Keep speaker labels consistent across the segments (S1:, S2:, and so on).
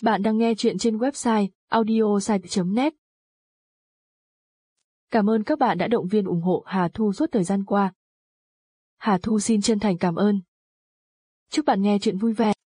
S1: Bạn đang nghe chuyện trên website audiosite.net. Cảm ơn các bạn đã động viên ủng hộ Hà Thu suốt thời gian qua. Hà Thu xin chân thành cảm ơn. Chúc bạn nghe chuyện vui vẻ.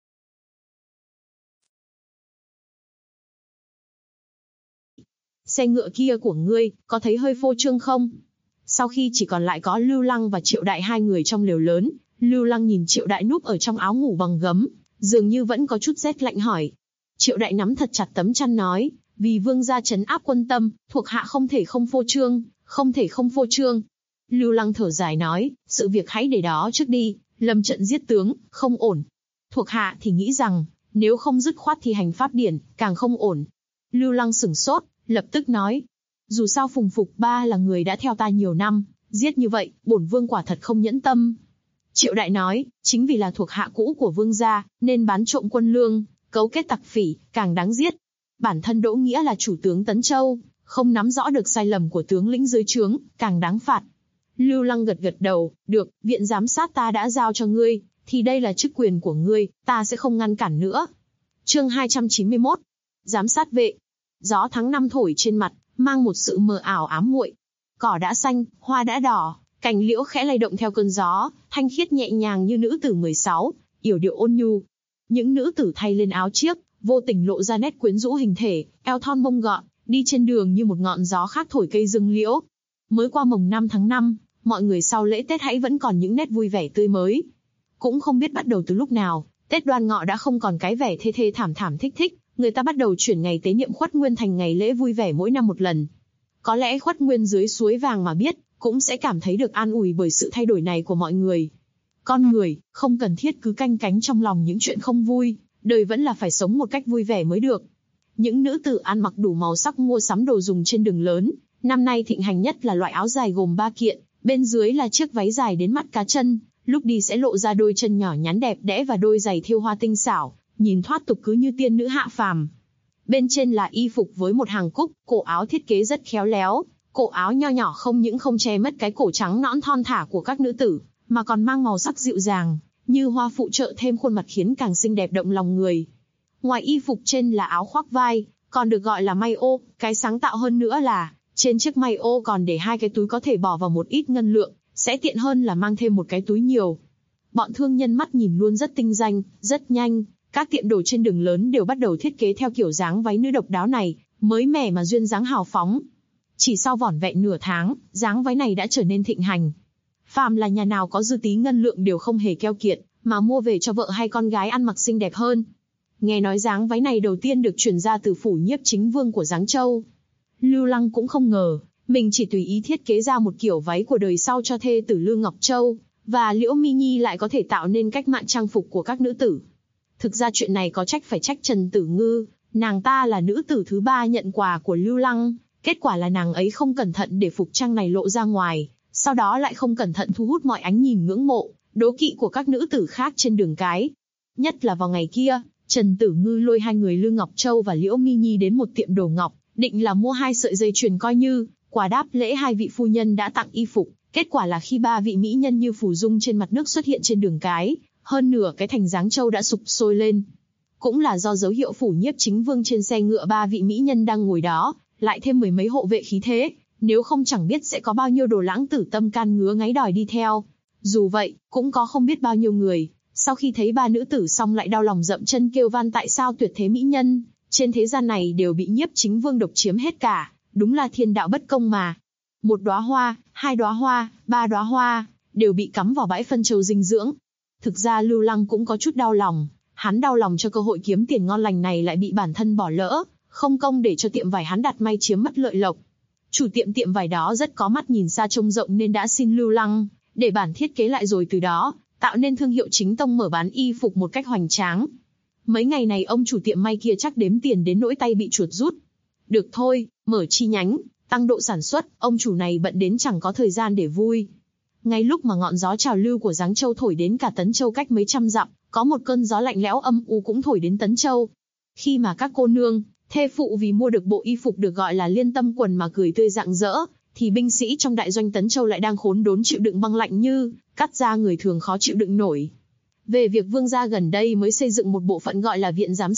S2: Xe ngựa kia của ngươi, có thấy hơi phô trương không? Sau khi chỉ còn lại có Lưu Lăng và Triệu Đại hai người trong lều lớn, Lưu Lăng nhìn Triệu Đại núp ở trong áo ngủ bằng gấm, dường như vẫn có chút rét lạnh hỏi. Triệu Đại nắm thật chặt tấm chăn nói, vì vương gia trấn áp quân tâm, thuộc hạ không thể không phô trương, không thể không phô trương. Lưu Lăng thở dài nói, sự việc hãy để đó trước đi, lâm trận giết tướng, không ổn. Thuộc hạ thì nghĩ rằng, nếu không dứt khoát thi hành pháp điển, càng không ổn. Lưu Lăng sửng sốt, lập tức nói, dù sao Phùng Phục Ba là người đã theo ta nhiều năm, giết như vậy, bổn vương quả thật không nhẫn tâm. Triệu Đại nói, chính vì là thuộc hạ cũ của vương gia, nên bán trộm quân lương, cấu kết tặc phỉ, càng đáng giết. Bản thân Đỗ Nghĩa là chủ tướng Tấn Châu, không nắm rõ được sai lầm của tướng lĩnh dưới trướng, càng đáng phạt. Lưu Lăng gật gật đầu, được, viện giám sát ta đã giao cho ngươi, thì đây là chức quyền của ngươi, ta sẽ không ngăn cản nữa. Chương 291, giám sát vệ. Gió tháng 5 thổi trên mặt, mang một sự mờ ảo ám muội. Cỏ đã xanh, hoa đã đỏ, cành liễu khẽ lay động theo cơn gió, thanh khiết nhẹ nhàng như nữ tử 16, yểu điệu ôn nhu. Những nữ tử thay lên áo chiếc, vô tình lộ ra nét quyến rũ hình thể, eo thon mông gọn, đi trên đường như một ngọn gió khác thổi cây dương liễu. Mới qua mồng 5 tháng 5, mọi người sau lễ Tết hãy vẫn còn những nét vui vẻ tươi mới. Cũng không biết bắt đầu từ lúc nào, Tết Đoan Ngọ đã không còn cái vẻ thê thê thảm thảm thích thích, người ta bắt đầu chuyển ngày tế niệm Khuất Nguyên thành ngày lễ vui vẻ mỗi năm một lần. Có lẽ Khuất Nguyên dưới suối vàng mà biết, cũng sẽ cảm thấy được an ủi bởi sự thay đổi này của mọi người. Con người, không cần thiết cứ canh cánh trong lòng những chuyện không vui, đời vẫn là phải sống một cách vui vẻ mới được. Những nữ tử ăn mặc đủ màu sắc mua sắm đồ dùng trên đường lớn, năm nay thịnh hành nhất là loại áo dài gồm 3 kiện, bên dưới là chiếc váy dài đến mắt cá chân, lúc đi sẽ lộ ra đôi chân nhỏ nhắn đẹp đẽ và đôi giày thêu hoa tinh xảo, nhìn thoát tục cứ như tiên nữ hạ phàm. Bên trên là y phục với một hàng cúc, cổ áo thiết kế rất khéo léo, cổ áo nho nhỏ không những không che mất cái cổ trắng nõn thon thả của các nữ tử, mà còn mang màu sắc dịu dàng, như hoa phụ trợ thêm khuôn mặt khiến càng xinh đẹp động lòng người. Ngoài y phục trên là áo khoác vai, còn được gọi là may ô, cái sáng tạo hơn nữa là, trên chiếc may ô còn để 2 cái túi có thể bỏ vào một ít ngân lượng, sẽ tiện hơn là mang thêm một cái túi nhiều. Bọn thương nhân mắt nhìn luôn rất tinh danh, rất nhanh, các tiệm đồ trên đường lớn đều bắt đầu thiết kế theo kiểu dáng váy nữ độc đáo này, mới mẻ mà duyên dáng hào phóng. Chỉ sau vỏn vẹn nửa tháng, dáng váy này đã trở nên thịnh hành. Phàm là nhà nào có dư tí ngân lượng đều không hề keo kiệt, mà mua về cho vợ hay con gái ăn mặc xinh đẹp hơn. Nghe nói dáng váy này đầu tiên được truyền ra từ phủ nhiếp chính vương của Giáng Châu. Lưu Lăng cũng không ngờ, mình chỉ tùy ý thiết kế ra một kiểu váy của đời sau cho thê tử Lương Ngọc Châu, và Liễu Mi Nhi lại có thể tạo nên cách mạng trang phục của các nữ tử. Thực ra chuyện này có trách phải trách Trần Tử Ngư, nàng ta là nữ tử thứ 3 nhận quà của Lưu Lăng, kết quả là nàng ấy không cẩn thận để phục trang này lộ ra ngoài, sau đó lại không cẩn thận thu hút mọi ánh nhìn ngưỡng mộ, đố kỵ của các nữ tử khác trên đường cái. Nhất là vào ngày kia, Trần Tử Ngư lôi 2 người Lương Ngọc Châu và Liễu Mi Nhi đến một tiệm đồ ngọc, định là mua 2 sợi dây chuyền coi như quà đáp lễ 2 vị phu nhân đã tặng y phục. Kết quả là khi 3 vị mỹ nhân như phù dung trên mặt nước xuất hiện trên đường cái, hơn nửa cái thành Giáng Châu đã sụp sôi lên. Cũng là do dấu hiệu phủ nhiếp chính vương trên xe ngựa 3 vị mỹ nhân đang ngồi đó, lại thêm 10 mấy hộ vệ khí thế, nếu không chẳng biết sẽ có bao nhiêu đồ lãng tử tâm can ngứa ngáy đòi đi theo. Dù vậy, cũng có không biết bao nhiêu người, sau khi thấy 3 nữ tử xong lại đau lòng dậm chân kêu van tại sao tuyệt thế mỹ nhân, trên thế gian này đều bị nhiếp chính vương độc chiếm hết cả, đúng là thiên đạo bất công mà. 1 đóa hoa, 2 đóa hoa, 3 đóa hoa, đều bị cắm vào bãi phân châu dinh dưỡng. Thực ra Lưu Lăng cũng có chút đau lòng, hắn đau lòng cho cơ hội kiếm tiền ngon lành này lại bị bản thân bỏ lỡ, không công để cho tiệm vải hắn đặt may chiếm mất lợi lộc. Chủ tiệm vải đó rất có mắt nhìn xa trông rộng nên đã xin Lưu Lăng, để bản thiết kế lại rồi từ đó, tạo nên thương hiệu chính tông mở bán y phục một cách hoành tráng. Mấy ngày này ông chủ tiệm may kia chắc đếm tiền đến nỗi tay bị chuột rút. Được thôi, mở chi nhánh, tăng độ sản xuất, ông chủ này bận đến chẳng có thời gian để vui. Ngay lúc mà ngọn gió trào lưu của Giáng Châu thổi đến cả Tấn Châu cách mấy trăm dặm, có một cơn gió lạnh lẽo âm u cũng thổi đến Tấn Châu. Khi mà các cô nương, thê phụ vì mua được bộ y phục được gọi là liên tâm quần mà cười tươi rạng rỡ, thì binh sĩ trong đại doanh Tấn Châu lại đang khốn đốn chịu đựng băng lạnh như cắt da người thường khó chịu đựng nổi. Về việc vương gia gần đây mới xây dựng một bộ phận gọi là viện giám sát,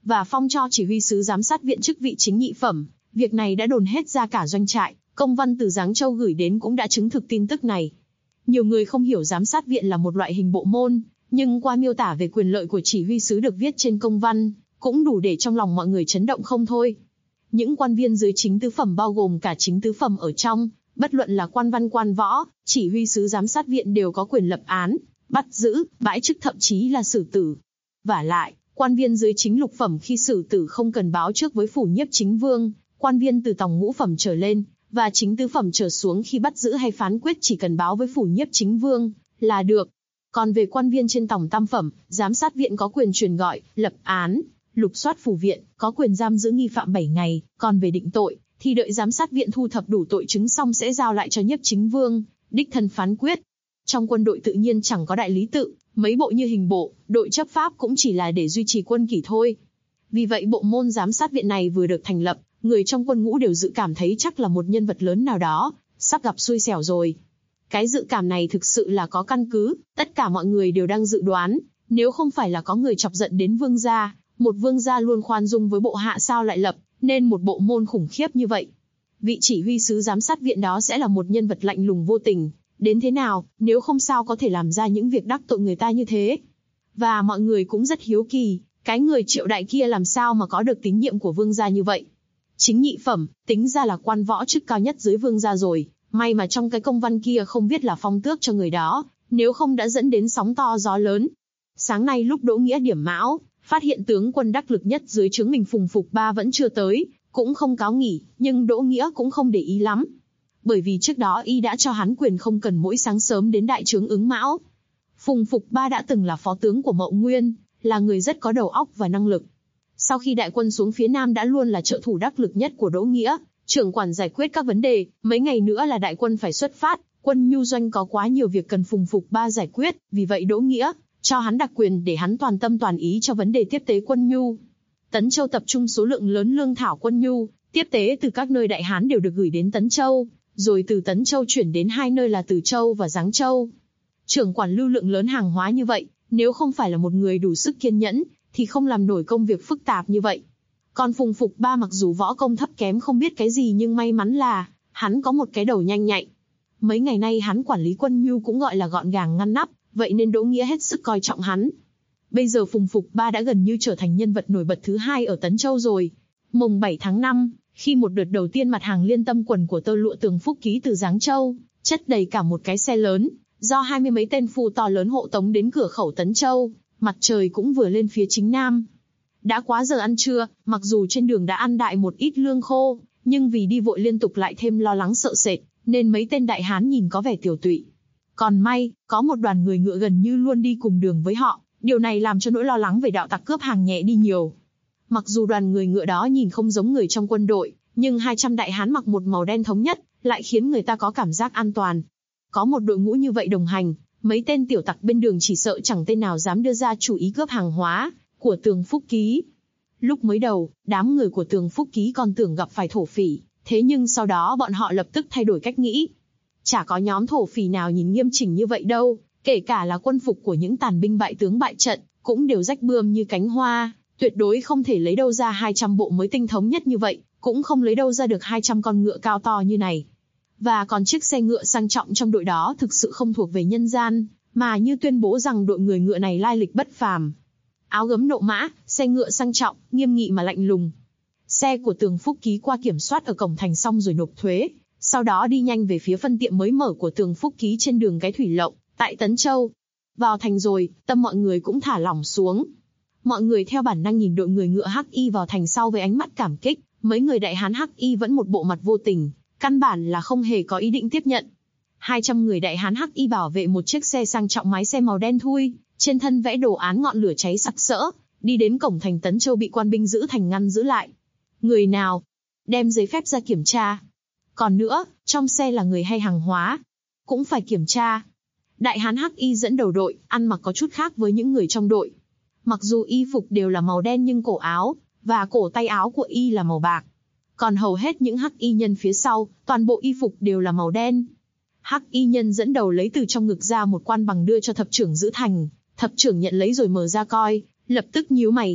S2: và phong cho chỉ huy sứ giám sát viện chức vị chính nhị phẩm. Việc này đã đồn hết ra cả doanh trại, công văn từ Giáng Châu gửi đến cũng đã chứng thực tin tức này. Nhiều người không hiểu giám sát viện là một loại hình bộ môn, nhưng qua miêu tả về quyền lợi của chỉ huy sứ được viết trên công văn, cũng đủ để trong lòng mọi người chấn động không thôi. Những quan viên dưới chính tứ phẩm bao gồm cả chính tứ phẩm ở trong, bất luận là quan văn quan võ, chỉ huy sứ giám sát viện đều có quyền lập án, bắt giữ, bãi chức thậm chí là xử tử. Vả lại, quan viên dưới chính lục phẩm khi xử tử không cần báo trước với phủ nhiếp chính vương, quan viên từ tòng ngũ phẩm trở lên, và chính tứ phẩm trở xuống khi bắt giữ hay phán quyết chỉ cần báo với phủ nhiếp chính vương là được. Còn về quan viên trên tòng tam phẩm, giám sát viện có quyền truyền gọi, lập án, lục soát phủ viện, có quyền giam giữ nghi phạm 7 ngày, còn về định tội, thì đợi giám sát viện thu thập đủ tội chứng xong sẽ giao lại cho nhiếp chính vương, đích thân phán quyết. Trong quân đội tự nhiên chẳng có đại lý tự, mấy bộ như hình bộ, đội chấp pháp cũng chỉ là để duy trì quân kỷ thôi. Vì vậy bộ môn giám sát viện này vừa được thành lập, người trong quân ngũ đều dự cảm thấy chắc là một nhân vật lớn nào đó, sắp gặp xui xẻo rồi. Cái dự cảm này thực sự là có căn cứ, tất cả mọi người đều đang dự đoán, nếu không phải là có người chọc giận đến vương gia, một vương gia luôn khoan dung với bộ hạ sao lại lập nên một bộ môn khủng khiếp như vậy. Vị chỉ huy sứ giám sát viện đó sẽ là một nhân vật lạnh lùng vô tình, đến thế nào, nếu không sao có thể làm ra những việc đắc tội người ta như thế. Và mọi người cũng rất hiếu kỳ, cái người Triệu Đại kia làm sao mà có được tín nhiệm của vương gia như vậy. Chính nhị phẩm, tính ra là quan võ chức cao nhất dưới vương gia rồi, may mà trong cái công văn kia không viết là phong tước cho người đó, nếu không đã dẫn đến sóng to gió lớn. Sáng nay lúc Đỗ Nghĩa điểm mão, phát hiện tướng quân đắc lực nhất dưới trướng mình Phùng Phục Ba vẫn chưa tới, cũng không cáo nghỉ, nhưng Đỗ Nghĩa cũng không để ý lắm. Bởi vì trước đó y đã cho hắn quyền không cần mỗi sáng sớm đến đại trướng ứng mão. Phùng Phục Ba đã từng là phó tướng của Mậu Nguyên, là người rất có đầu óc và năng lực. Sau khi đại quân xuống phía Nam đã luôn là trợ thủ đắc lực nhất của Đỗ Nghĩa, trưởng quản giải quyết các vấn đề, mấy ngày nữa là đại quân phải xuất phát, quân nhu doanh có quá nhiều việc cần Phùng Phục Ba giải quyết, vì vậy Đỗ Nghĩa cho hắn đặc quyền để hắn toàn tâm toàn ý cho vấn đề tiếp tế quân nhu. Tấn Châu tập trung số lượng lớn lương thảo quân nhu, tiếp tế từ các nơi Đại Hán đều được gửi đến Tấn Châu, rồi từ Tấn Châu chuyển đến hai nơi là Từ Châu và Giáng Châu. Trưởng quản lưu lượng lớn hàng hóa như vậy, nếu không phải là một người đủ sức kiên nhẫn, thì không làm nổi công việc phức tạp như vậy. Còn Phùng Phục Ba mặc dù võ công thấp kém không biết cái gì nhưng may mắn là hắn có một cái đầu nhanh nhạy. Mấy ngày nay hắn quản lý quân nhu cũng gọi là gọn gàng ngăn nắp, vậy nên Đỗ Nghĩa hết sức coi trọng hắn. Bây giờ Phùng Phục Ba đã gần như trở thành nhân vật nổi bật thứ hai ở Tấn Châu rồi. Mùng 7 tháng 5, khi một đợt đầu tiên mặt hàng liên tâm quần của tơ lụa Tường Phúc Ký từ Giáng Châu, chất đầy cả một cái xe lớn, do 20 mấy tên phu to lớn hộ tống đến cửa khẩu Tấn Châu, mặt trời cũng vừa lên phía chính nam. Đã quá giờ ăn trưa, mặc dù trên đường đã ăn đại một ít lương khô, nhưng vì đi vội liên tục lại thêm lo lắng sợ sệt, nên mấy tên đại hán nhìn có vẻ tiều tụy. Còn may, có một đoàn người ngựa gần như luôn đi cùng đường với họ, điều này làm cho nỗi lo lắng về đạo tặc cướp hàng nhẹ đi nhiều. Mặc dù đoàn người ngựa đó nhìn không giống người trong quân đội, nhưng 200 đại hán mặc một màu đen thống nhất, lại khiến người ta có cảm giác an toàn. Có một đội ngũ như vậy đồng hành, mấy tên tiểu tặc bên đường chỉ sợ chẳng tên nào dám đưa ra chủ ý cướp hàng hóa của Tường Phúc Ký. Lúc mới đầu, đám người của Tường Phúc Ký còn tưởng gặp phải thổ phỉ, thế nhưng sau đó bọn họ lập tức thay đổi cách nghĩ. Chả có nhóm thổ phỉ nào nhìn nghiêm chỉnh như vậy đâu, kể cả là quân phục của những tàn binh bại tướng bại trận, cũng đều rách bươm như cánh hoa, tuyệt đối không thể lấy đâu ra 200 bộ mới tinh thống nhất như vậy, cũng không lấy đâu ra được 200 con ngựa cao to như này. Và còn chiếc xe ngựa sang trọng trong đội đó thực sự không thuộc về nhân gian, mà như tuyên bố rằng đội người ngựa này lai lịch bất phàm. Áo gấm nộ mã, xe ngựa sang trọng, nghiêm nghị mà lạnh lùng. Xe của Tường Phúc Ký qua kiểm soát ở cổng thành xong rồi nộp thuế, sau đó đi nhanh về phía phân tiệm mới mở của Tường Phúc Ký trên đường cái Thủy Lộng, tại Tấn Châu. Vào thành rồi, tâm mọi người cũng thả lỏng xuống. Mọi người theo bản năng nhìn đội người ngựa hắc y vào thành sau với ánh mắt cảm kích, mấy người đại hán hắc y vẫn một bộ mặt vô tình, căn bản là không hề có ý định tiếp nhận. 200 người đại hán hắc y bảo vệ một chiếc xe sang trọng mái xe màu đen thui, trên thân vẽ đồ án ngọn lửa cháy sặc sỡ, đi đến cổng thành Tấn Châu bị quan binh giữ thành ngăn giữ lại. Người nào? Đem giấy phép ra kiểm tra. Còn nữa, trong xe là người hay hàng hóa? Cũng phải kiểm tra. Đại hán hắc y dẫn đầu đội, ăn mặc có chút khác với những người trong đội. Mặc dù y phục đều là màu đen nhưng cổ áo và cổ tay áo của y là màu bạc. Còn hầu hết những hắc y nhân phía sau, toàn bộ y phục đều là màu đen. Hắc y nhân dẫn đầu lấy từ trong ngực ra một quan bằng đưa cho thập trưởng giữ thành. Thập trưởng nhận lấy rồi mở ra coi, lập tức nhíu mày.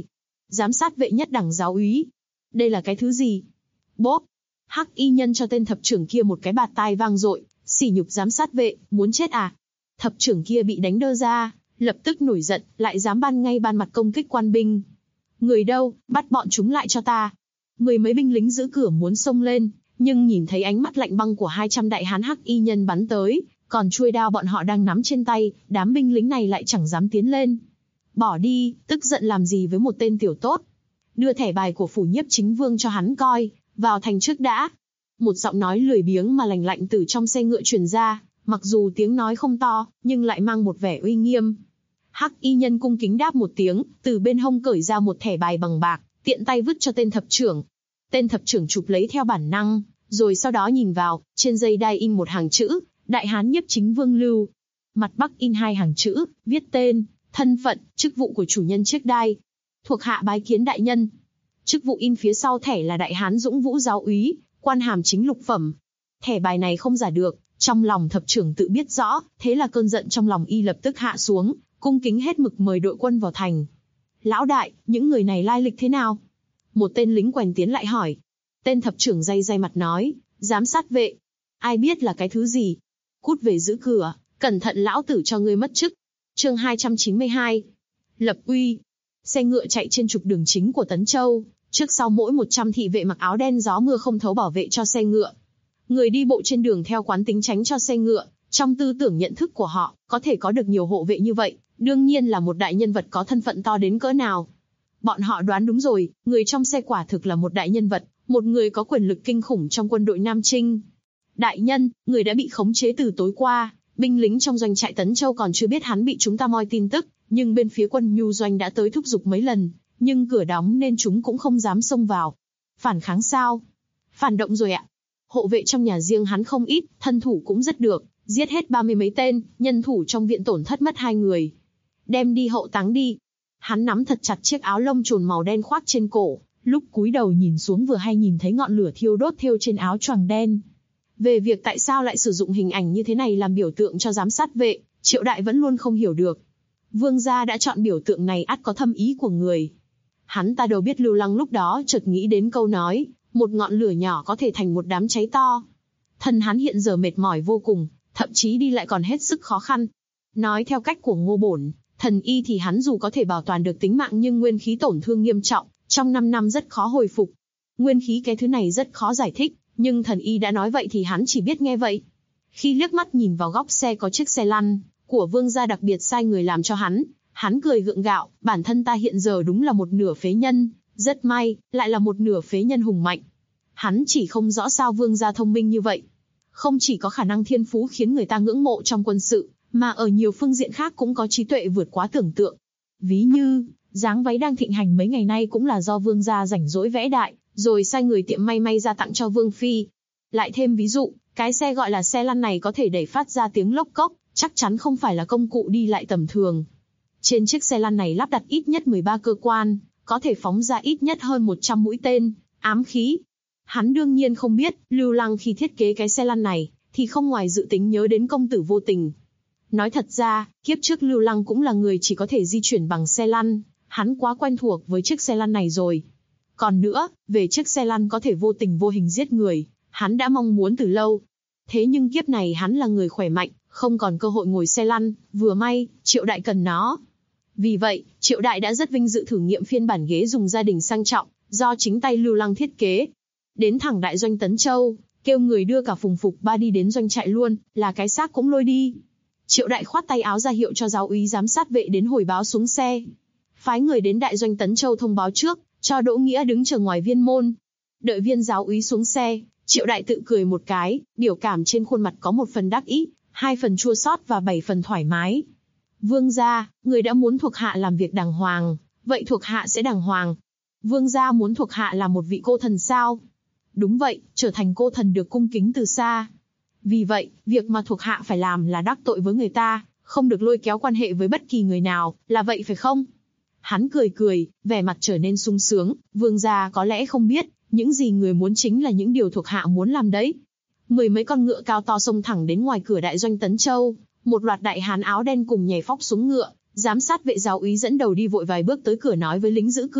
S2: Giám sát vệ nhất đẳng giáo úy. Đây là cái thứ gì? Bốp! Hắc y nhân cho tên thập trưởng kia một cái bạt tai vang dội, sỉ nhục giám sát vệ, muốn chết à? Thập trưởng kia bị đánh đơ ra, lập tức nổi giận, lại dám ban ngay ban mặt công kích quan binh. Người đâu, bắt bọn chúng lại cho ta. Mười mấy binh lính giữ cửa muốn xông lên, nhưng nhìn thấy ánh mắt lạnh băng của 200 đại hán hắc y nhân bắn tới, còn chuôi đao bọn họ đang nắm trên tay, đám binh lính này lại chẳng dám tiến lên. Bỏ đi, tức giận làm gì với một tên tiểu tốt. Đưa thẻ bài của phủ nhiếp chính vương cho hắn coi, vào thành trước đã. Một giọng nói lười biếng mà lành lạnh từ trong xe ngựa truyền ra, mặc dù tiếng nói không to, nhưng lại mang một vẻ uy nghiêm. Hắc y nhân cung kính đáp một tiếng, từ bên hông cởi ra một thẻ bài bằng bạc, tiện tay vứt cho tên thập trưởng. Tên thập trưởng chụp lấy theo bản năng, rồi sau đó nhìn vào, trên dây đai in một hàng chữ, Đại Hán Nhiếp Chính Vương Lưu. Mặt bắc in 2 hàng chữ, viết tên, thân phận, chức vụ của chủ nhân chiếc đai. Thuộc hạ bái kiến đại nhân. Chức vụ in phía sau thẻ là Đại Hán Dũng Vũ giáo úy, quan hàm chính lục phẩm. Thẻ bài này không giả được, trong lòng thập trưởng tự biết rõ, thế là cơn giận trong lòng y lập tức hạ xuống, cung kính hết mực mời đội quân vào thành. Lão đại, những người này lai lịch thế nào? Một tên lính quèn tiến lại hỏi. Tên thập trưởng day day mặt nói, giám sát vệ. Ai biết là cái thứ gì? Cút về giữ cửa, cẩn thận lão tử cho ngươi mất chức. Chương 292. Lập uy. Xe ngựa chạy trên trục đường chính của Tấn Châu, trước sau mỗi 100 thị vệ mặc áo đen gió mưa không thấu bảo vệ cho xe ngựa. Người đi bộ trên đường theo quán tính tránh cho xe ngựa, trong tư tưởng nhận thức của họ, có thể có được nhiều hộ vệ như vậy, đương nhiên là một đại nhân vật có thân phận to đến cỡ nào. Bọn họ đoán đúng rồi, người trong xe quả thực là một đại nhân vật, một người có quyền lực kinh khủng trong quân đội Nam Trinh. Đại nhân, người đã bị khống chế từ tối qua, binh lính trong doanh trại Tấn Châu còn chưa biết hắn bị chúng ta moi tin tức, nhưng bên phía quân nhu doanh đã tới thúc giục mấy lần, nhưng cửa đóng nên chúng cũng không dám xông vào. Phản kháng sao? Phản động rồi ạ. Hộ vệ trong nhà riêng hắn không ít, thân thủ cũng rất được, giết hết 30 mấy tên, nhân thủ trong viện tổn thất mất 2 người. Đem đi hậu táng đi. Hắn nắm thật chặt chiếc áo lông trồn màu đen khoác trên cổ, lúc cúi đầu nhìn xuống vừa hay nhìn thấy ngọn lửa thiêu đốt thêu trên áo choàng đen. Về việc tại sao lại sử dụng hình ảnh như thế này làm biểu tượng cho giám sát vệ, Triệu Đại vẫn luôn không hiểu được. Vương gia đã chọn biểu tượng này ắt có thâm ý của người. Hắn ta đâu biết Lưu Lăng lúc đó chợt nghĩ đến câu nói, một ngọn lửa nhỏ có thể thành một đám cháy to. Thân hắn hiện giờ mệt mỏi vô cùng, thậm chí đi lại còn hết sức khó khăn. Nói theo cách của Ngô Bổn, thần y thì hắn dù có thể bảo toàn được tính mạng nhưng nguyên khí tổn thương nghiêm trọng, trong 5 năm rất khó hồi phục. Nguyên khí cái thứ này rất khó giải thích, nhưng thần y đã nói vậy thì hắn chỉ biết nghe vậy. Khi liếc mắt nhìn vào góc xe có chiếc xe lăn của Vương gia đặc biệt sai người làm cho hắn cười gượng gạo, bản thân ta hiện giờ đúng là một nửa phế nhân, rất may, lại là một nửa phế nhân hùng mạnh. Hắn chỉ không rõ sao Vương gia thông minh như vậy. Không chỉ có khả năng thiên phú khiến người ta ngưỡng mộ trong quân sự, mà ở nhiều phương diện khác cũng có trí tuệ vượt quá tưởng tượng. Ví như, dáng váy đang thịnh hành mấy ngày nay cũng là do Vương gia rảnh rỗi vẽ đại, rồi sai người tiệm may ra tặng cho Vương phi. Lại thêm ví dụ, cái xe gọi là xe lăn này có thể đẩy phát ra tiếng lốc cốc, chắc chắn không phải là công cụ đi lại tầm thường. Trên chiếc xe lăn này lắp đặt ít nhất 13 cơ quan, có thể phóng ra ít nhất hơn 100 mũi tên, ám khí. Hắn đương nhiên không biết, Lưu Lăng khi thiết kế cái xe lăn này, thì không ngoài dự tính nhớ đến công tử Vô Tình. Nói thật ra, kiếp trước Lưu Lăng cũng là người chỉ có thể di chuyển bằng xe lăn, hắn quá quen thuộc với chiếc xe lăn này rồi. Còn nữa, về chiếc xe lăn có thể vô tình vô hình giết người, hắn đã mong muốn từ lâu. Thế nhưng kiếp này hắn là người khỏe mạnh, không còn cơ hội ngồi xe lăn, vừa may, Triệu Đại cần nó. Vì vậy, Triệu Đại đã rất vinh dự thử nghiệm phiên bản ghế dùng gia đình sang trọng, do chính tay Lưu Lăng thiết kế. Đến thẳng đại doanh Tấn Châu, kêu người đưa cả Phùng Phục Ba đi đến doanh trại luôn, là cái xác cũng lôi đi. Triệu Đại khoát tay áo ra hiệu cho giáo úy giám sát vệ đến hồi báo xuống xe. Phái người đến đại doanh Tấn Châu thông báo trước, cho Đỗ Nghĩa đứng chờ ngoài viên môn. Đợi viên giáo úy xuống xe, Triệu Đại tự cười một cái, biểu cảm trên khuôn mặt có 1 phần đắc ý, 2 phần chua xót và 7 phần thoải mái. Vương gia, người đã muốn thuộc hạ làm việc đàng hoàng, vậy thuộc hạ sẽ đàng hoàng. Vương gia muốn thuộc hạ là một vị cô thần sao? Đúng vậy, trở thành cô thần được cung kính từ xa. Vì vậy, việc mà thuộc hạ phải làm là đắc tội với người ta, không được lôi kéo quan hệ với bất kỳ người nào, là vậy phải không? Hắn cười cười, vẻ mặt trở nên sung sướng, Vương gia có lẽ không biết, những gì người muốn chính là những điều thuộc hạ muốn làm đấy. 10 mấy con ngựa cao to xông thẳng đến ngoài cửa đại doanh Tấn Châu, một loạt đại hán áo đen cùng nhảy phóc xuống ngựa, giám sát vệ giáo úy dẫn đầu đi vội vài bước tới cửa nói với lính giữ cửa,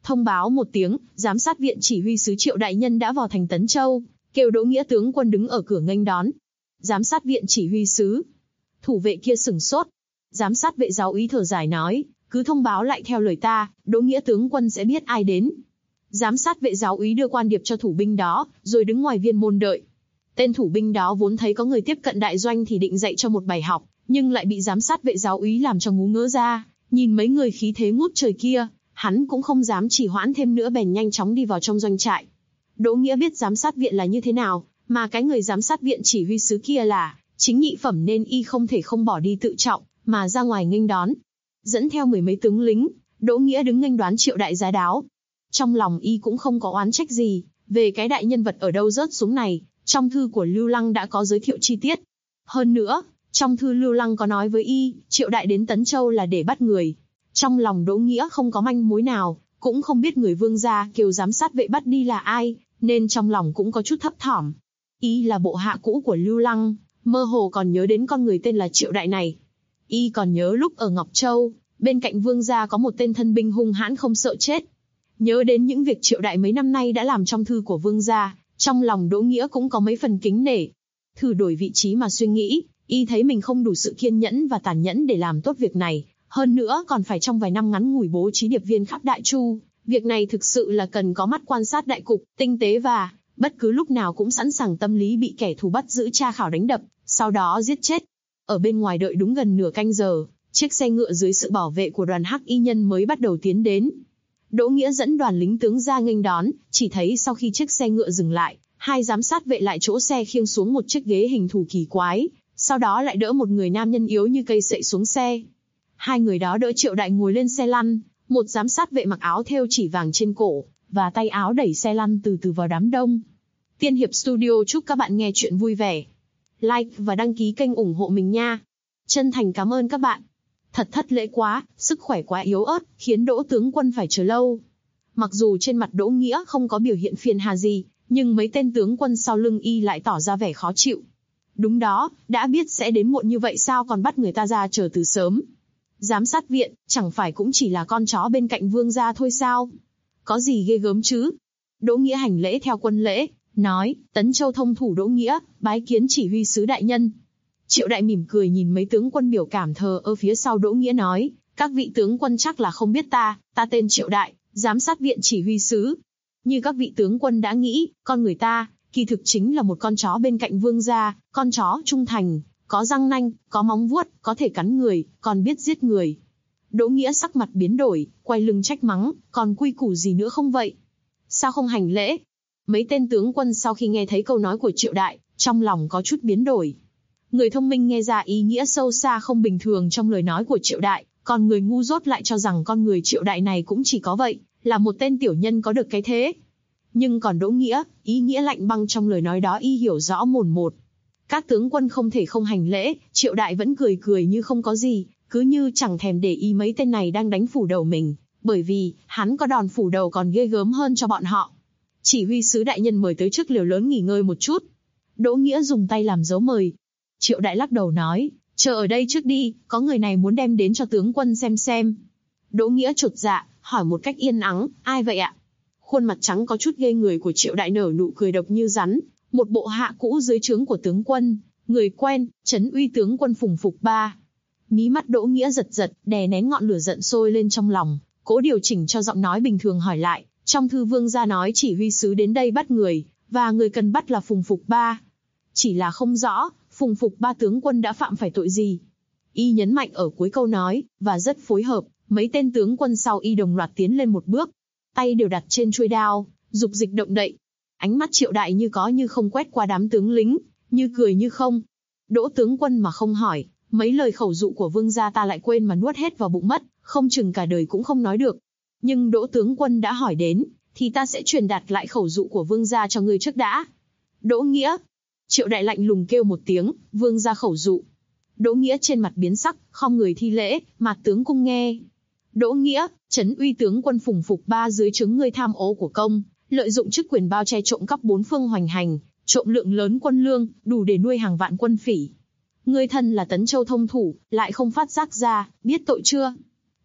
S2: Thông báo một tiếng, giám sát viện chỉ huy sứ Triệu đại nhân đã vào thành Tấn Châu, kêu Đỗ Nghĩa tướng quân đứng ở cửa nghênh đón. Giám sát viện chỉ huy sứ. Thủ vệ kia sửng sốt. Giám sát vệ giáo úy thở dài nói, cứ thông báo lại theo lời ta, Đỗ Nghĩa tướng quân sẽ biết ai đến. Giám sát vệ giáo úy đưa quan điệp cho thủ binh đó, rồi đứng ngoài viên môn đợi. Tên thủ binh đó vốn thấy có người tiếp cận đại doanh thì định dạy cho một bài học, nhưng lại bị giám sát vệ giáo úy làm cho ngú ngỡ ra. Nhìn mấy người khí thế ngút trời kia, hắn cũng không dám trì hoãn thêm nữa, bèn nhanh chóng đi vào trong doanh trại. Đỗ Nghĩa biết giám sát viện là như thế nào, mà cái người giám sát viện chỉ huy sứ kia là chính nhị phẩm, nên y không thể không bỏ đi tự trọng, mà ra ngoài nghênh đón. Dẫn theo mười mấy tướng lính, Đỗ Nghĩa đứng nghênh đoán Triệu đại giá đáo. Trong lòng y cũng không có oán trách gì, về cái đại nhân vật ở đâu rớt xuống này, trong thư của Lưu Lăng đã có giới thiệu chi tiết. Hơn nữa, trong thư Lưu Lăng có nói với y, Triệu đại đến Tấn Châu là để bắt người. Trong lòng Đỗ Nghĩa không có manh mối nào, cũng không biết người Vương gia kêu giám sát vệ bắt đi là ai, nên trong lòng cũng có chút thấp thỏm. Y là bộ hạ cũ của Lưu Lăng, mơ hồ còn nhớ đến con người tên là Triệu đại này. Y còn nhớ lúc ở Ngọc Châu, bên cạnh Vương gia có một tên thân binh hung hãn không sợ chết. Nhớ đến những việc Triệu đại mấy năm nay đã làm trong thư của Vương gia, trong lòng Đỗ Nghĩa cũng có mấy phần kính nể. Thử đổi vị trí mà suy nghĩ, y thấy mình không đủ sự kiên nhẫn và tàn nhẫn để làm tốt việc này, hơn nữa còn phải trong vài năm ngắn ngủi bố trí điệp viên khắp Đại Chu. Việc này thực sự là cần có mắt quan sát đại cục, tinh tế và bất cứ lúc nào cũng sẵn sàng tâm lý bị kẻ thù bắt giữ, tra khảo, đánh đập, sau đó giết chết. Ở bên ngoài đợi đúng gần nửa canh giờ, chiếc xe ngựa dưới sự bảo vệ của đoàn Hắc Y nhân mới bắt đầu tiến đến. Đỗ Nghĩa dẫn đoàn lính tướng ra nghênh đón, chỉ thấy sau khi chiếc xe ngựa dừng lại, hai giám sát vệ lại chỗ xe khiêng xuống một chiếc ghế hình thù kỳ quái, sau đó lại đỡ một người nam nhân yếu như cây sậy xuống xe. Hai người đó đỡ Triệu đại ngồi lên xe lăn, một giám sát vệ mặc áo thêu chỉ vàng trên cổ, và tay áo đẩy xe lăn từ từ vào đám đông. Tiên Hiệp Studio chúc các bạn nghe chuyện vui vẻ. Like và đăng ký kênh ủng hộ mình nha. Chân thành cảm ơn các bạn. Thật thất lễ quá, sức khỏe quá yếu ớt, khiến Đỗ tướng quân phải chờ lâu. Mặc dù trên mặt Đỗ Nghĩa không có biểu hiện phiền hà gì, nhưng mấy tên tướng quân sau lưng y lại tỏ ra vẻ khó chịu. Đúng đó, đã biết sẽ đến muộn như vậy sao còn bắt người ta ra chờ từ sớm. Giám sát viện, chẳng phải cũng chỉ là con chó bên cạnh Vương gia thôi sao? Có gì ghê gớm chứ? Đỗ Nghĩa hành lễ theo quân lễ, nói, Tấn Châu thông thủ Đỗ Nghĩa, bái kiến chỉ huy sứ đại nhân. Triệu đại mỉm cười nhìn mấy tướng quân biểu cảm thờ ơ phía sau Đỗ Nghĩa nói, các vị tướng quân chắc là không biết ta tên Triệu đại, giám sát viện chỉ huy sứ. Như các vị tướng quân đã nghĩ, con người ta, kỳ thực chính là một con chó bên cạnh Vương gia, con chó trung thành, có răng nanh, có móng vuốt, có thể cắn người, còn biết giết người. Đỗ Nghĩa sắc mặt biến đổi, quay lưng trách mắng, còn quy củ gì nữa không vậy? Sao không hành lễ? Mấy tên tướng quân sau khi nghe thấy câu nói của Triệu đại, trong lòng có chút biến đổi. Người thông minh nghe ra ý nghĩa sâu xa không bình thường trong lời nói của Triệu đại, còn người ngu dốt lại cho rằng con người Triệu đại này cũng chỉ có vậy, là một tên tiểu nhân có được cái thế. Nhưng còn Đỗ Nghĩa, ý nghĩa lạnh băng trong lời nói đó y hiểu rõ mồn một. Các tướng quân không thể không hành lễ, Triệu đại vẫn cười cười như không có gì, cứ như chẳng thèm để ý mấy tên này đang đánh phủ đầu mình, bởi vì hắn có đòn phủ đầu còn ghê gớm hơn cho bọn họ. Chỉ huy sứ đại nhân mời tới trước lều lớn nghỉ ngơi một chút. Đỗ Nghĩa dùng tay làm dấu mời. Triệu đại lắc đầu nói, chờ ở đây trước đi, có người này muốn đem đến cho tướng quân xem. Đỗ Nghĩa chột dạ, hỏi một cách yên ắng, ai vậy ạ? Khuôn mặt trắng có chút ghê người của Triệu đại nở nụ cười độc như rắn, một bộ hạ cũ dưới trướng của tướng quân, người quen, Trấn Uy tướng quân Phùng Phục Ba. Mí mắt Đỗ Nghĩa giật giật, đè nén ngọn lửa giận sôi lên trong lòng, cố điều chỉnh cho giọng nói bình thường hỏi lại, trong thư Vương gia nói chỉ huy sứ đến đây bắt người, và người cần bắt là Phùng Phục Ba. Chỉ là không rõ, Phùng Phục Ba tướng quân đã phạm phải tội gì? Y nhấn mạnh ở cuối câu nói, và rất phối hợp, mấy tên tướng quân sau y đồng loạt tiến lên một bước, tay đều đặt trên chuôi đao, dục dịch động đậy. Ánh mắt Triệu đại như có như không quét qua đám tướng lính, như cười như không. Đỗ tướng quân mà không hỏi, mấy lời khẩu dụ của Vương gia ta lại quên mà nuốt hết vào bụng mất, không chừng cả đời cũng không nói được. Nhưng Đỗ tướng quân đã hỏi đến, thì ta sẽ truyền đạt lại khẩu dụ của Vương gia cho ngươi trước đã. Đỗ Nghĩa. Triệu đại lạnh lùng kêu một tiếng, Vương gia khẩu dụ. Đỗ Nghĩa trên mặt biến sắc, khom người thi lễ, mạt tướng cung nghe. Đỗ Nghĩa, Trấn Uy tướng quân Phùng Phục Ba dưới trướng ngươi tham ô của công, lợi dụng chức quyền bao che trộm cắp bốn phương hoành hành, trộm lượng lớn quân lương, đủ để nuôi hàng vạn quân phỉ. Ngươi thân là Tấn Châu thông thủ, lại không phát giác ra, biết tội chưa?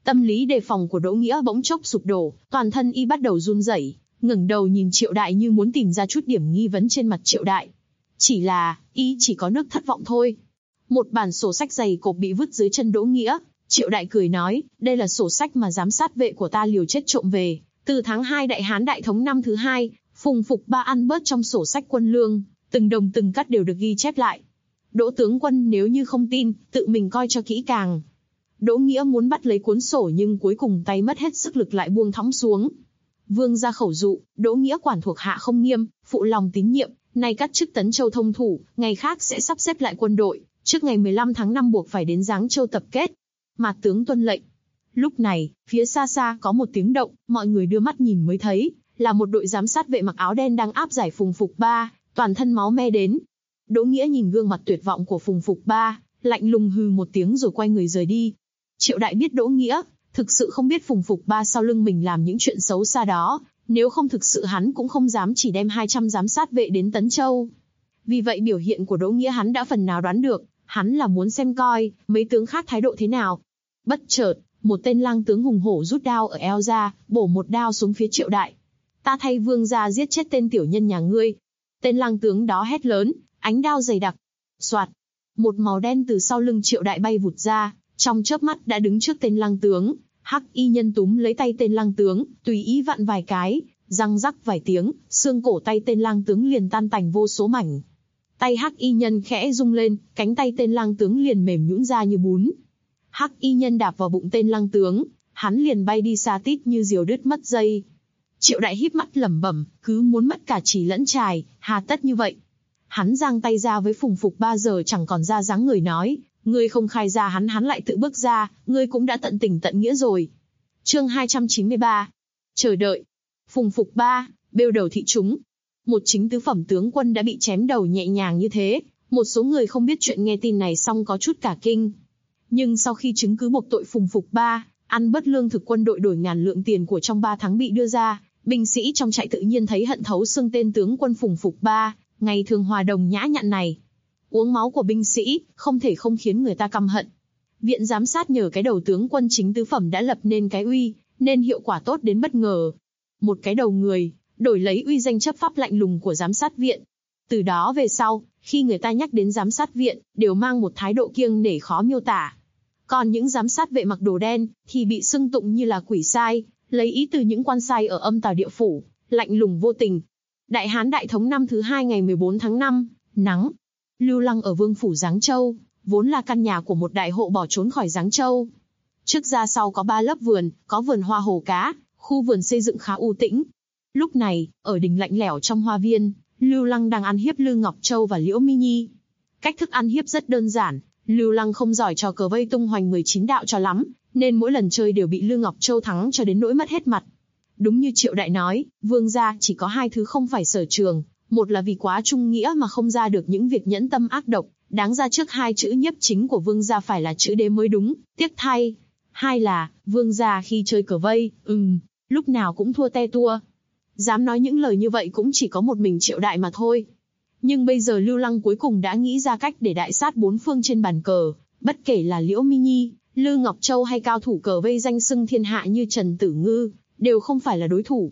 S2: Tâm lý đề phòng của Đỗ Nghĩa bỗng chốc sụp đổ, toàn thân y bắt đầu run rẩy, ngẩng đầu nhìn Triệu Đại như muốn tìm ra chút điểm nghi vấn trên mặt Triệu Đại. Chỉ là, y chỉ có nước thất vọng thôi. Một bản sổ sách dày cộp bị vứt dưới chân Đỗ Nghĩa, Triệu Đại cười nói, đây là sổ sách mà giám sát vệ của ta liều chết trộm về, từ tháng 2 Đại Hán Đại Thống năm thứ 2, Phùng Phục Ba ăn bớt trong sổ sách quân lương, từng đồng từng cắt đều được ghi chép lại. Đỗ tướng quân nếu như không tin, tự mình coi cho kỹ càng. Đỗ Nghĩa muốn bắt lấy cuốn sổ nhưng cuối cùng tay mất hết sức lực lại buông thõng xuống. Vương gia khẩu dụ, Đỗ Nghĩa quản thuộc hạ không nghiêm, phụ lòng tín nhiệm, nay cắt chức Tấn Châu thông thủ, ngày khác sẽ sắp xếp lại quân đội, trước ngày 15 tháng 5 buộc phải đến Giáng Châu tập kết. Mạt tướng tuân lệnh. Lúc này, phía xa xa có một tiếng động, mọi người đưa mắt nhìn mới thấy, là một đội giám sát vệ mặc áo đen đang áp giải Phùng Phục Ba, toàn thân máu me đến. Đỗ Nghĩa nhìn gương mặt tuyệt vọng của Phùng Phục Ba, lạnh lùng hừ một tiếng rồi quay người rời đi. Triệu Đại biết Đỗ Nghĩa thực sự không biết Phùng Phục Ba sau lưng mình làm những chuyện xấu xa đó, nếu không thực sự hắn cũng không dám chỉ đem 200 giám sát vệ đến Tấn Châu. Vì vậy biểu hiện của Đỗ Nghĩa hắn đã phần nào đoán được, hắn là muốn xem coi mấy tướng khác thái độ thế nào. Bất chợt, một tên lang tướng hùng hổ rút đao ở eo ra, bổ một đao xuống phía Triệu Đại. Ta thay vương gia giết chết tên tiểu nhân nhà ngươi. Tên lang tướng đó hét lớn, ánh đao dày đặc. Soạt, một màu đen từ sau lưng Triệu Đại bay vụt ra, trong chớp mắt đã đứng trước tên lang tướng. Hắc y nhân túm lấy tay tên lang tướng, tùy ý vặn vài cái, răng rắc vài tiếng, xương cổ tay tên lang tướng liền tan tành vô số mảnh. Tay Hắc y nhân khẽ rung lên, cánh tay tên lang tướng liền mềm nhũn ra như bún. Hắc y nhân đạp vào bụng tên lang tướng, hắn liền bay đi xa tít như diều đứt mất dây. Triệu Đại híp mắt lẩm bẩm, cứ muốn mất cả chỉ lẫn trài, hà tất như vậy. Hắn giang tay ra với Phùng Phục Ba giờ chẳng còn ra dáng người nói, ngươi không khai ra hắn lại tự bước ra, ngươi cũng đã tận tình tận nghĩa rồi. Chương 293. Chờ đợi. Phùng Phục Ba, bêu đầu thị chúng. Một chính tứ phẩm tướng quân đã bị chém đầu nhẹ nhàng như thế, một số người không biết chuyện nghe tin này xong có chút cả kinh. Nhưng sau khi chứng cứ buộc tội Phùng Phục Ba, ăn bất lương thực quân đội đổi ngàn lượng tiền của trong 3 tháng bị đưa ra, binh sĩ trong trại tự nhiên thấy hận thấu xương tên tướng quân Phùng Phục Ba, ngày thường hòa đồng nhã nhặn này. Uống máu của binh sĩ, không thể không khiến người ta căm hận. Viện giám sát nhờ cái đầu tướng quân chính tứ phẩm đã lập nên cái uy, nên hiệu quả tốt đến bất ngờ. Một cái đầu người, đổi lấy uy danh chấp pháp lạnh lùng của giám sát viện. Từ đó về sau, khi người ta nhắc đến giám sát viện, đều mang một thái độ kiêng nể khó miêu tả. Còn những giám sát vệ mặc đồ đen, thì bị xưng tụng như là quỷ sai, lấy ý từ những quan sai ở âm tào địa phủ, lạnh lùng vô tình. Đại Hán Đại Thống năm thứ 2 ngày 14 tháng 5, nắng. Lưu Lăng ở Vương phủ Giáng Châu, vốn là căn nhà của một đại hộ bỏ trốn khỏi Giáng Châu. Trước ra sau có 3 lớp vườn, có vườn hoa hồ cá, khu vườn xây dựng khá u tĩnh. Lúc này, ở đình lạnh lẽo trong hoa viên, Lưu Lăng đang ăn hiếp Lư Ngọc Châu và Liễu Mi Nhi. Cách thức ăn hiếp rất đơn giản, Lưu Lăng không giỏi trò cờ vây tung hoành 19 đạo cho lắm, nên mỗi lần chơi đều bị Lư Ngọc Châu thắng cho đến nỗi mất hết mặt. Đúng như Triệu Đại nói, vương gia chỉ có 2 thứ không phải sở trường, một là vì quá trung nghĩa mà không ra được những việc nhẫn tâm ác độc, đáng ra trước 2 chữ nhiếp chính của vương gia phải là chữ đế mới đúng, tiếc thay. 2 là, vương gia khi chơi cờ vây, lúc nào cũng thua te tua. Dám nói những lời như vậy cũng chỉ có một mình Triệu Đại mà thôi. Nhưng bây giờ Lưu Lăng cuối cùng đã nghĩ ra cách để đại sát 4 phương trên bàn cờ, bất kể là Liễu Mi Nhi, Lư Ngọc Châu hay cao thủ cờ vây danh xưng thiên hạ như Trần Tử Ngư, đều không phải là đối thủ.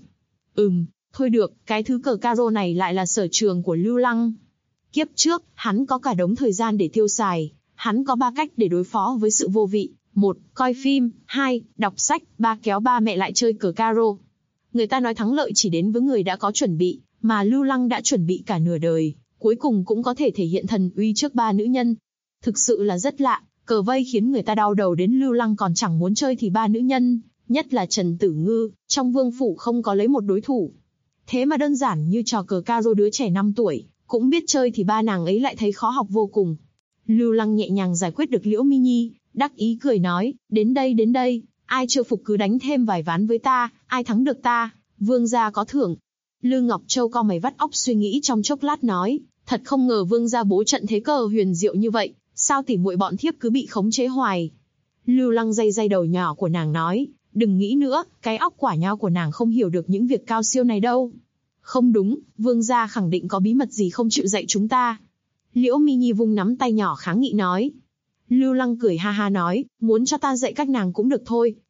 S2: Thôi được, cái thứ cờ caro này lại là sở trường của Lưu Lăng. Kiếp trước, hắn có cả đống thời gian để tiêu xài, hắn có 3 cách để đối phó với sự vô vị. 1. Coi phim, 2. Đọc sách, 3. Kéo ba mẹ lại chơi cờ caro. Người ta nói thắng lợi chỉ đến với người đã có chuẩn bị, mà Lưu Lăng đã chuẩn bị cả nửa đời, cuối cùng cũng có thể thể hiện thần uy trước 3 nữ nhân. Thực sự là rất lạ, cờ vây khiến người ta đau đầu đến Lưu Lăng còn chẳng muốn chơi thì 3 nữ nhân, nhất là Trần Tử Ngư, trong vương phủ không có lấy một đối thủ. Thế mà đơn giản như trò cờ caro đứa trẻ 5 tuổi, cũng biết chơi thì 3 nàng ấy lại thấy khó học vô cùng. Lưu Lăng nhẹ nhàng giải quyết được Liễu Mi Nhi, đắc ý cười nói, đến đây, ai chưa phục cứ đánh thêm vài ván với ta, ai thắng được ta, vương gia có thưởng. Lư Ngọc Châu cau mày vắt óc suy nghĩ trong chốc lát nói, thật không ngờ vương gia bố trận thế cờ huyền diệu như vậy, sao tỉ muội bọn thiếp cứ bị khống chế hoài. Lưu Lăng day đầu nhỏ của nàng nói, đừng nghĩ nữa, cái óc quả nhao của nàng không hiểu được những việc cao siêu này đâu. Không đúng, vương gia khẳng định có bí mật gì không chịu dạy chúng ta. Liễu Mi Nhi vung nắm tay nhỏ kháng nghị nói. Lưu Lăng cười ha ha nói, muốn cho ta dạy các nàng cũng được thôi,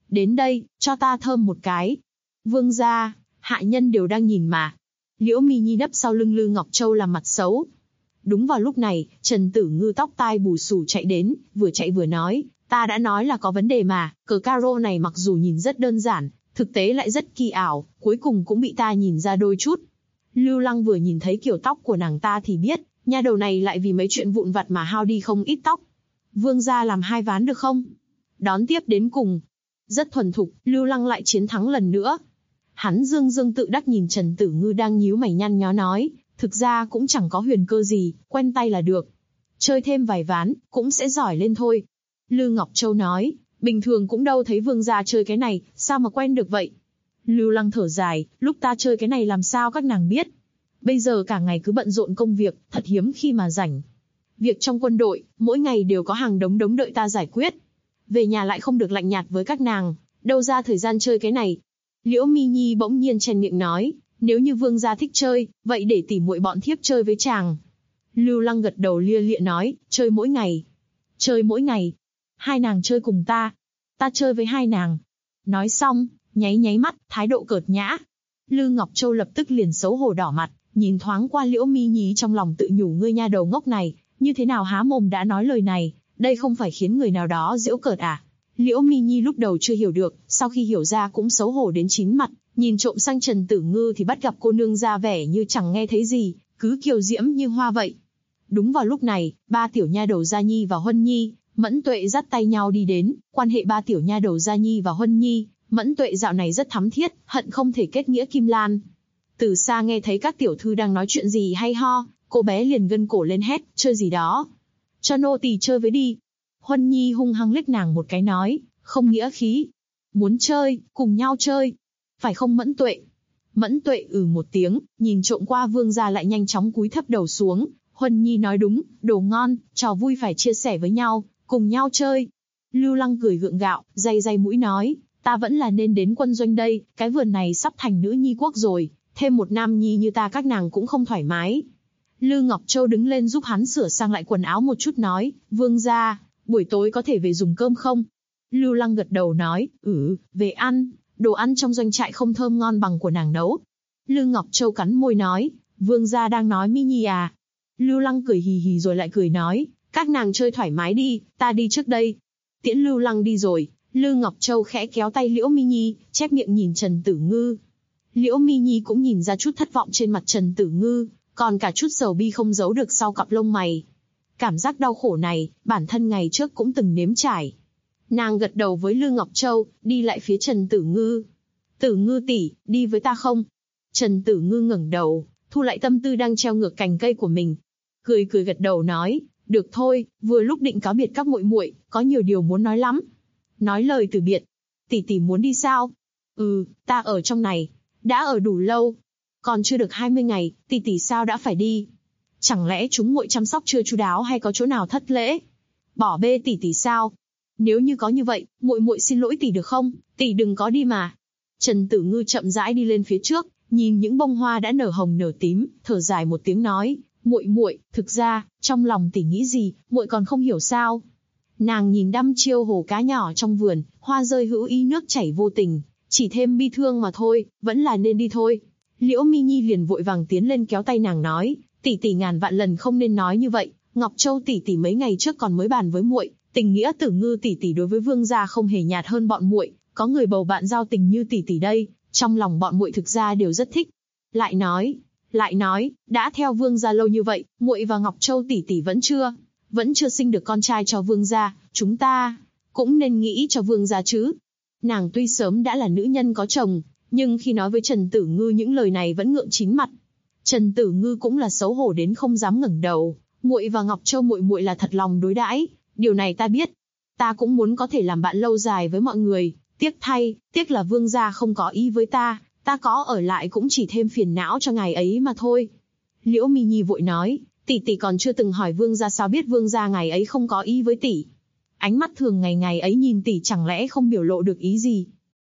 S2: Đến đây, cho ta thơm một cái. Vương gia, hạ nhân đều đang nhìn mà. Liễu Mi Nhi nấp sau lưng Lư Ngọc Châu làm mặt xấu. Đúng vào lúc này, Trần Tử Ngư tóc tai bù xù chạy đến, vừa chạy vừa nói, ta đã nói là có vấn đề mà, cờ caro này mặc dù nhìn rất đơn giản, thực tế lại rất kỳ ảo, cuối cùng cũng bị ta nhìn ra đôi chút. Lưu Lăng vừa nhìn thấy kiểu tóc của nàng ta thì biết, nha đầu này lại vì mấy chuyện vụn vặt mà hao đi không ít tóc. Vương gia làm 2 ván được không? Đón tiếp đến cùng. Rất thuần thục, Lưu Lăng lại chiến thắng lần nữa. Hắn dương dương tự đắc nhìn Trần Tử Ngư đang nhíu mày nhăn nhó nói, thực ra cũng chẳng có huyền cơ gì, quen tay là được. Chơi thêm vài ván, cũng sẽ giỏi lên thôi. Lư Ngọc Châu nói, bình thường cũng đâu thấy vương gia chơi cái này, sao mà quen được vậy? Lưu Lăng thở dài, lúc ta chơi cái này làm sao các nàng biết? Bây giờ cả ngày cứ bận rộn công việc, thật hiếm khi mà rảnh. Việc trong quân đội, mỗi ngày đều có hàng đống đống đợi ta giải quyết. Về nhà lại không được lạnh nhạt với các nàng, đâu ra thời gian chơi cái này. Liễu Mi Nhi bỗng nhiên chen miệng nói, nếu như vương gia thích chơi, vậy để tỉ muội bọn thiếp chơi với chàng. Lưu Lăng gật đầu lia lịa nói, chơi mỗi ngày. Chơi mỗi ngày. 2 nàng chơi cùng ta. Ta chơi với 2 nàng. Nói xong, nháy nháy mắt, thái độ cợt nhã. Lư Ngọc Châu lập tức liền xấu hổ đỏ mặt, nhìn thoáng qua Liễu Mi Nhi trong lòng tự nhủ ngươi nha đầu ngốc này, như thế nào há mồm đã nói lời này, đây không phải khiến người nào đó giễu cợt à? Liễu Mi Nhi lúc đầu chưa hiểu được, sau khi hiểu ra cũng xấu hổ đến chín mặt, nhìn trộm sang Trần Tử Ngư thì bắt gặp cô nương ra vẻ như chẳng nghe thấy gì, cứ kiều diễm như hoa vậy. Đúng vào lúc này, 3 tiểu nha đầu Gia Nhi và Huân Nhi, Mẫn Tuệ dắt tay nhau đi đến, quan hệ 3 tiểu nha đầu Gia Nhi và Huân Nhi, Mẫn Tuệ dạo này rất thắm thiết, hận không thể kết nghĩa kim lan. Từ xa nghe thấy các tiểu thư đang nói chuyện gì hay ho, cô bé liền gân cổ lên hét, chơi gì đó. Cho nô tỳ chơi với đi. Huân Nhi hung hăng liếc nàng một cái nói, không nghĩa khí. Muốn chơi, cùng nhau chơi. Phải không Mẫn Tuệ? Mẫn Tuệ một tiếng, nhìn trộm qua vương gia lại nhanh chóng cúi thấp đầu xuống. Huân Nhi nói đúng, đồ ngon, trò vui phải chia sẻ với nhau, cùng nhau chơi. Lưu Lăng cười gượng gạo, day day mũi nói, ta vẫn là nên đến quân doanh đây, cái vườn này sắp thành nữ nhi quốc rồi, thêm một nam nhi như ta các nàng cũng không thoải mái. Lư Ngọc Châu đứng lên giúp hắn sửa sang lại quần áo một chút nói, vương gia, buổi tối có thể về dùng cơm không? Lưu Lăng gật đầu nói, về ăn, đồ ăn trong doanh trại không thơm ngon bằng của nàng nấu. Lư Ngọc Châu cắn môi nói, vương gia đang nói Mi Nhi à? Lưu Lăng cười hì hì rồi lại cười nói, các nàng chơi thoải mái đi, ta đi trước đây. Tiễn Lưu Lăng đi rồi, Lư Ngọc Châu khẽ kéo tay Liễu Mi Nhi, chép miệng nhìn Trần Tử Ngư. Liễu Mi Nhi cũng nhìn ra chút thất vọng trên mặt Trần Tử Ngư, còn cả chút sầu bi không giấu được sau cặp lông mày. Cảm giác đau khổ này, bản thân ngày trước cũng từng nếm trải. Nàng gật đầu với Lư Ngọc Châu, đi lại phía Trần Tử Ngư. Tử Ngư tỷ, đi với ta không? Trần Tử Ngư ngẩng đầu, thu lại tâm tư đang treo ngược cành cây của mình. Cười cười gật đầu nói, được thôi, vừa lúc định cáo biệt các muội muội, có nhiều điều muốn nói lắm. Nói lời từ biệt. Tỷ tỷ muốn đi sao? Ta ở trong này, đã ở đủ lâu. Còn chưa được 20 ngày, tỷ tỷ sao đã phải đi? Chẳng lẽ chúng muội chăm sóc chưa chu đáo hay có chỗ nào thất lễ? Bỏ bê tỷ tỷ sao? Nếu như có như vậy, muội muội xin lỗi tỷ được không? Tỷ đừng có đi mà. Trần Tử Ngư chậm rãi đi lên phía trước, nhìn những bông hoa đã nở hồng nở tím, thở dài một tiếng nói, muội, thực ra, trong lòng tỷ nghĩ gì, muội còn không hiểu sao? Nàng nhìn đăm chiêu hồ cá nhỏ trong vườn, hoa rơi hữu ý nước chảy vô tình, chỉ thêm bi thương mà thôi, vẫn là nên đi thôi. Liễu Mi Nhi liền vội vàng tiến lên kéo tay nàng nói, tỷ tỷ ngàn vạn lần không nên nói như vậy, Ngọc Châu tỷ tỷ mấy ngày trước còn mới bàn với muội, tình nghĩa Tử Ngư tỷ tỷ đối với vương gia không hề nhạt hơn bọn muội, có người bầu bạn giao tình như tỷ tỷ đây, trong lòng bọn muội thực ra đều rất thích. Lại nói, đã theo vương gia lâu như vậy, muội và Ngọc Châu tỷ tỷ vẫn chưa sinh được con trai cho vương gia, chúng ta cũng nên nghĩ cho vương gia chứ. Nàng tuy sớm đã là nữ nhân có chồng, nhưng khi nói với Trần Tử Ngư những lời này vẫn ngượng chín mặt. Trần Tử Ngư cũng là xấu hổ đến không dám ngẩng đầu, muội và Ngọc Châu muội là thật lòng đối đãi, điều này ta biết. Ta cũng muốn có thể làm bạn lâu dài với mọi người, tiếc là vương gia không có ý với ta có ở lại cũng chỉ thêm phiền não cho ngài ấy mà thôi. Liễu Mi Nhi vội nói, tỷ còn chưa từng hỏi vương gia sao biết vương gia ngài ấy không có ý với tỷ. Ánh mắt thường ngày ấy nhìn tỷ chẳng lẽ không biểu lộ được ý gì.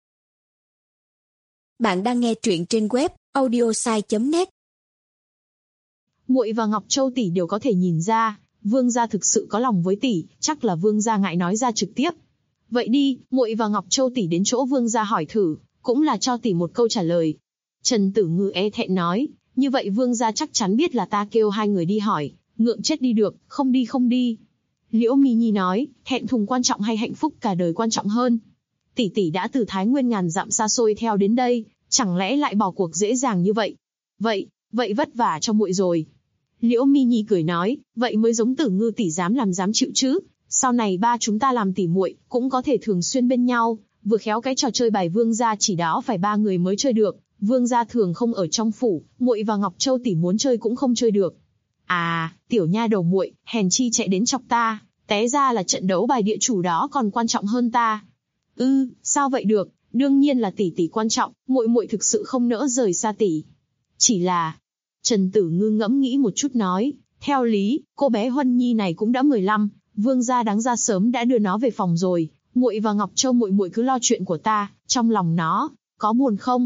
S3: Bạn đang nghe truyện trên web audiosai.net.
S2: Muội và Ngọc Châu tỷ đều có thể nhìn ra, vương gia thực sự có lòng với tỷ, chắc là vương gia ngại nói ra trực tiếp. Vậy đi, muội và Ngọc Châu tỷ đến chỗ Vương gia hỏi thử, cũng là cho tỷ một câu trả lời. Trần Tử Ngư e thẹn nói, như vậy Vương gia chắc chắn biết là ta kêu hai người đi hỏi, ngượng chết đi được, không đi không đi. Liễu Mi Nhi nói, thẹn thùng quan trọng hay hạnh phúc cả đời quan trọng hơn? Tỷ tỷ đã từ Thái Nguyên ngàn dặm xa xôi theo đến đây, chẳng lẽ lại bỏ cuộc dễ dàng như vậy? Vậy vất vả cho muội rồi. Liễu Mi Nhi cười nói, vậy mới giống Tử Ngư tỷ dám làm dám chịu chứ. Sau này ba chúng ta làm tỉ muội cũng có thể thường xuyên bên nhau, vừa khéo cái trò chơi bài Vương gia chỉ đó phải ba người mới chơi được. Vương gia thường không ở trong phủ, muội và Ngọc Châu tỷ muốn chơi cũng không chơi được. À, tiểu nha đầu muội, hèn chi chạy đến chọc ta, té ra là trận đấu bài địa chủ đó còn quan trọng hơn ta. Sao vậy được, đương nhiên là tỷ tỷ quan trọng, muội thực sự không nỡ rời xa tỷ. Chỉ là, Trần Tử Ngư ngẫm nghĩ một chút nói, theo lý, cô bé Huân Nhi này cũng đã 15, Vương gia đáng ra sớm đã đưa nó về phòng rồi, muội và Ngọc Châu muội cứ lo chuyện của ta, trong lòng nó có buồn không?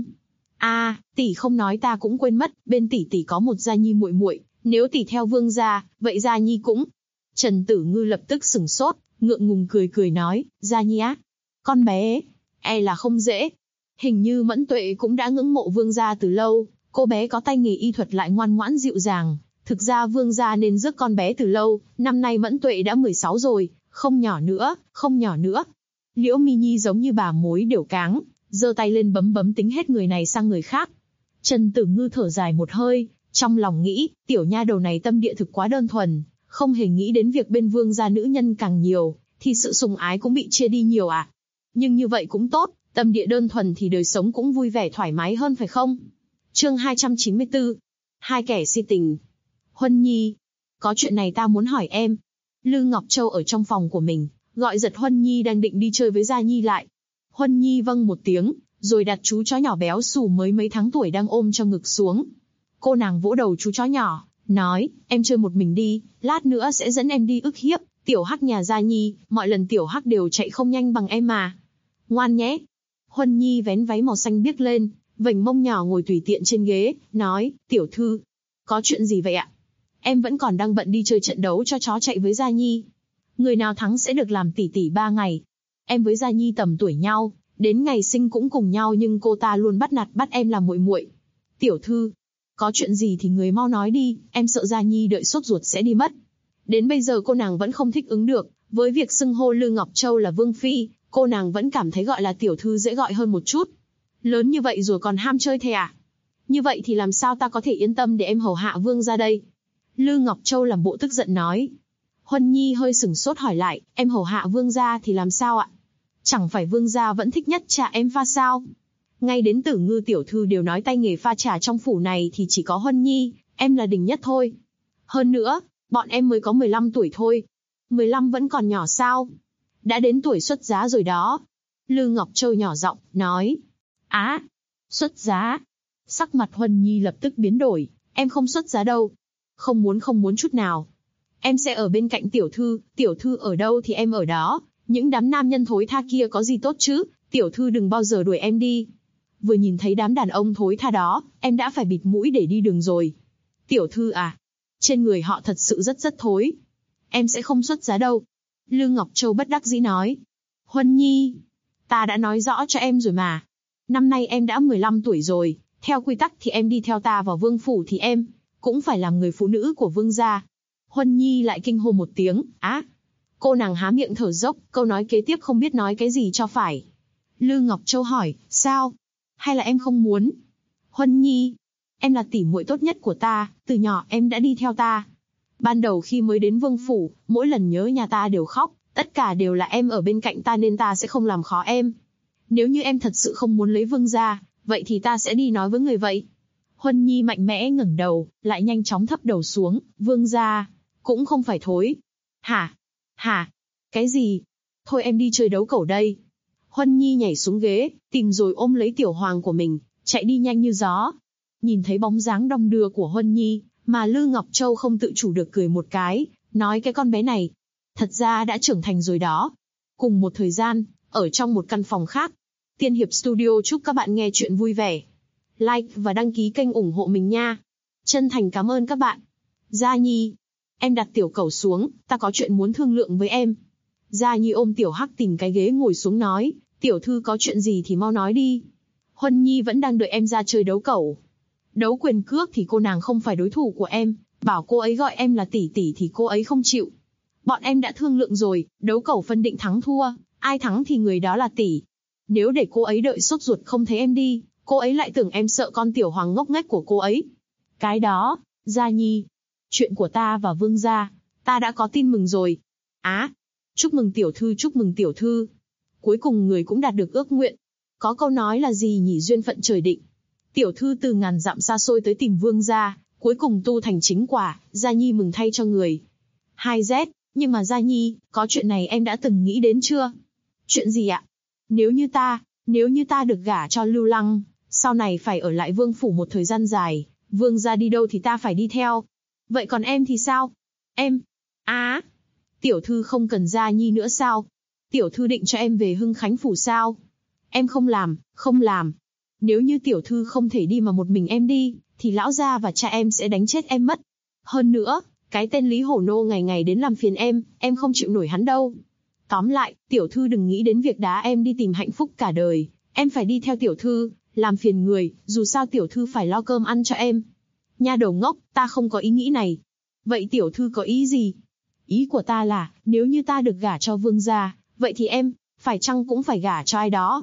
S2: Tỷ không nói ta cũng quên mất, bên tỷ có một Gia Nhi muội, nếu tỷ theo Vương gia, vậy Gia Nhi cũng. Trần Tử Ngư lập tức sửng sốt, ngượng ngùng cười nói, Gia Nhi á, con bé, e là không dễ. Hình như Mẫn Tuệ cũng đã ngưỡng mộ Vương gia từ lâu, cô bé có tay nghề y thuật lại ngoan ngoãn dịu dàng. Thực ra Vương gia nên rước con bé từ lâu, năm nay Mẫn Tuệ đã 16 rồi, không nhỏ nữa. Liễu Mi Nhi giống như bà mối đều cáng, giơ tay lên bấm tính hết người này sang người khác. Trần Tử Ngư thở dài một hơi, trong lòng nghĩ, tiểu nha đầu này tâm địa thực quá đơn thuần, không hề nghĩ đến việc bên Vương gia nữ nhân càng nhiều, thì sự sủng ái cũng bị chia đi nhiều à. Nhưng như vậy cũng tốt, tâm địa đơn thuần thì đời sống cũng vui vẻ thoải mái hơn phải không? Chương 294. Hai kẻ si tình. Huân Nhi, có chuyện này ta muốn hỏi em. Lư Ngọc Châu ở trong phòng của mình, gọi giật Huân Nhi đang định đi chơi với Gia Nhi lại. Huân Nhi vâng một tiếng, rồi đặt chú chó nhỏ béo xù mới mấy tháng tuổi đang ôm trong ngực xuống. Cô nàng vỗ đầu chú chó nhỏ, nói, em chơi một mình đi, lát nữa sẽ dẫn em đi ức hiếp tiểu hắc nhà Gia Nhi, mọi lần tiểu hắc đều chạy không nhanh bằng em mà. Ngoan nhé. Huân Nhi vén váy màu xanh biếc lên, vểnh mông nhỏ ngồi tùy tiện trên ghế, nói, tiểu thư, có chuyện gì vậy ạ? Em vẫn còn đang bận đi chơi trận đấu cho chó chạy với Gia Nhi. Người nào thắng sẽ được làm tỷ tỷ 3 ngày. Em với Gia Nhi tầm tuổi nhau, đến ngày sinh cũng cùng nhau nhưng cô ta luôn bắt em làm muội muội. Tiểu thư, có chuyện gì thì người mau nói đi, em sợ Gia Nhi đợi sốt ruột sẽ đi mất. Đến bây giờ cô nàng vẫn không thích ứng được, với việc xưng hô Lư Ngọc Châu là Vương Phi, cô nàng vẫn cảm thấy gọi là tiểu thư dễ gọi hơn một chút. Lớn như vậy rồi còn ham chơi thế à? Như vậy thì làm sao ta có thể yên tâm để em hầu hạ Vương ra đây? Lư Ngọc Châu làm bộ tức giận nói. Huân Nhi hơi sửng sốt hỏi lại, em hầu hạ Vương gia thì làm sao ạ? Chẳng phải Vương gia vẫn thích nhất trà em pha sao? Ngay đến Tử Ngư tiểu thư đều nói tay nghề pha trà trong phủ này thì chỉ có Huân Nhi, em là đỉnh nhất thôi. Hơn nữa, bọn em mới có 15 tuổi thôi. 15 vẫn còn nhỏ sao? Đã đến tuổi xuất giá rồi đó. Lư Ngọc Châu nhỏ giọng, nói. Xuất giá. Sắc mặt Huân Nhi lập tức biến đổi, em không xuất giá đâu. Không muốn chút nào. Em sẽ ở bên cạnh tiểu thư ở đâu thì em ở đó, những đám nam nhân thối tha kia có gì tốt chứ, tiểu thư đừng bao giờ đuổi em đi. Vừa nhìn thấy đám đàn ông thối tha đó, em đã phải bịt mũi để đi đường rồi. Tiểu thư à, trên người họ thật sự rất thối. Em sẽ không xuất giá đâu. Lư Ngọc Châu bất đắc dĩ nói. Huân Nhi, ta đã nói rõ cho em rồi mà. Năm nay em đã 15 tuổi rồi, theo quy tắc thì em đi theo ta vào vương phủ thì em cũng phải làm người phụ nữ của vương gia. Huân Nhi lại kinh hô một tiếng, Cô nàng há miệng thở dốc, câu nói kế tiếp không biết nói cái gì cho phải. Lư Ngọc Châu hỏi, sao? Hay là em không muốn? Huân Nhi, em là tỷ muội tốt nhất của ta, từ nhỏ em đã đi theo ta. Ban đầu khi mới đến vương phủ, mỗi lần nhớ nhà ta đều khóc, tất cả đều là em ở bên cạnh ta nên ta sẽ không làm khó em. Nếu như em thật sự không muốn lấy vương gia, vậy thì ta sẽ đi nói với người vậy. Huân Nhi mạnh mẽ ngẩng đầu, lại nhanh chóng thấp đầu xuống, vương gia cũng không phải thối. Hả? Cái gì? Thôi em đi chơi đấu cẩu đây. Huân Nhi nhảy xuống ghế, tìm rồi ôm lấy tiểu hoàng của mình, chạy đi nhanh như gió. Nhìn thấy bóng dáng đong đưa của Huân Nhi, mà Lư Ngọc Châu không tự chủ được cười một cái, nói cái con bé này, thật ra đã trưởng thành rồi đó. Cùng một thời gian, ở trong một căn phòng khác, Tiên Hiệp Studio chúc các bạn nghe chuyện vui vẻ. Like và đăng ký kênh ủng hộ mình nha. Chân thành cảm ơn các bạn. Gia Nhi, em đặt tiểu cẩu xuống, ta có chuyện muốn thương lượng với em. Gia Nhi ôm Tiểu Hắc tìm cái ghế ngồi xuống nói, tiểu thư có chuyện gì thì mau nói đi. Huân Nhi vẫn đang đợi em ra chơi đấu cẩu. Đấu quyền cước thì cô nàng không phải đối thủ của em, bảo cô ấy gọi em là tỷ tỷ thì cô ấy không chịu. Bọn em đã thương lượng rồi, đấu cẩu phân định thắng thua, ai thắng thì người đó là tỷ. Nếu để cô ấy đợi sốt ruột không thấy em đi, cô ấy lại tưởng em sợ con tiểu hoàng ngốc nghếch của cô ấy. Cái đó, Gia Nhi, chuyện của ta và Vương gia, ta đã có tin mừng rồi. Á, chúc mừng tiểu thư, chúc mừng tiểu thư. Cuối cùng người cũng đạt được ước nguyện. Có câu nói là gì nhỉ, duyên phận trời định. Tiểu thư từ ngàn dặm xa xôi tới tìm Vương gia, cuối cùng tu thành chính quả, Gia Nhi mừng thay cho người. 2Z, nhưng mà Gia Nhi, có chuyện này em đã từng nghĩ đến chưa? Chuyện gì ạ? Nếu như ta được gả cho Lưu Lăng, sau này phải ở lại vương phủ một thời gian dài, Vương gia đi đâu thì ta phải đi theo. Vậy còn em thì sao? Em? Tiểu thư không cần Gia Nhi nữa sao? Tiểu thư định cho em về Hưng Khánh phủ sao? Em không làm. Nếu như tiểu thư không thể đi mà một mình em đi, thì lão gia và cha em sẽ đánh chết em mất. Hơn nữa, cái tên Lý Hổ Nô ngày ngày đến làm phiền em không chịu nổi hắn đâu. Tóm lại, tiểu thư đừng nghĩ đến việc đá em đi tìm hạnh phúc cả đời, em phải đi theo tiểu thư, làm phiền người, dù sao tiểu thư phải lo cơm ăn cho em. Nha đầu ngốc, ta không có ý nghĩ này. Vậy tiểu thư có ý gì? Ý của ta là, nếu như ta được gả cho Vương gia, vậy thì em, phải chăng cũng phải gả cho ai đó?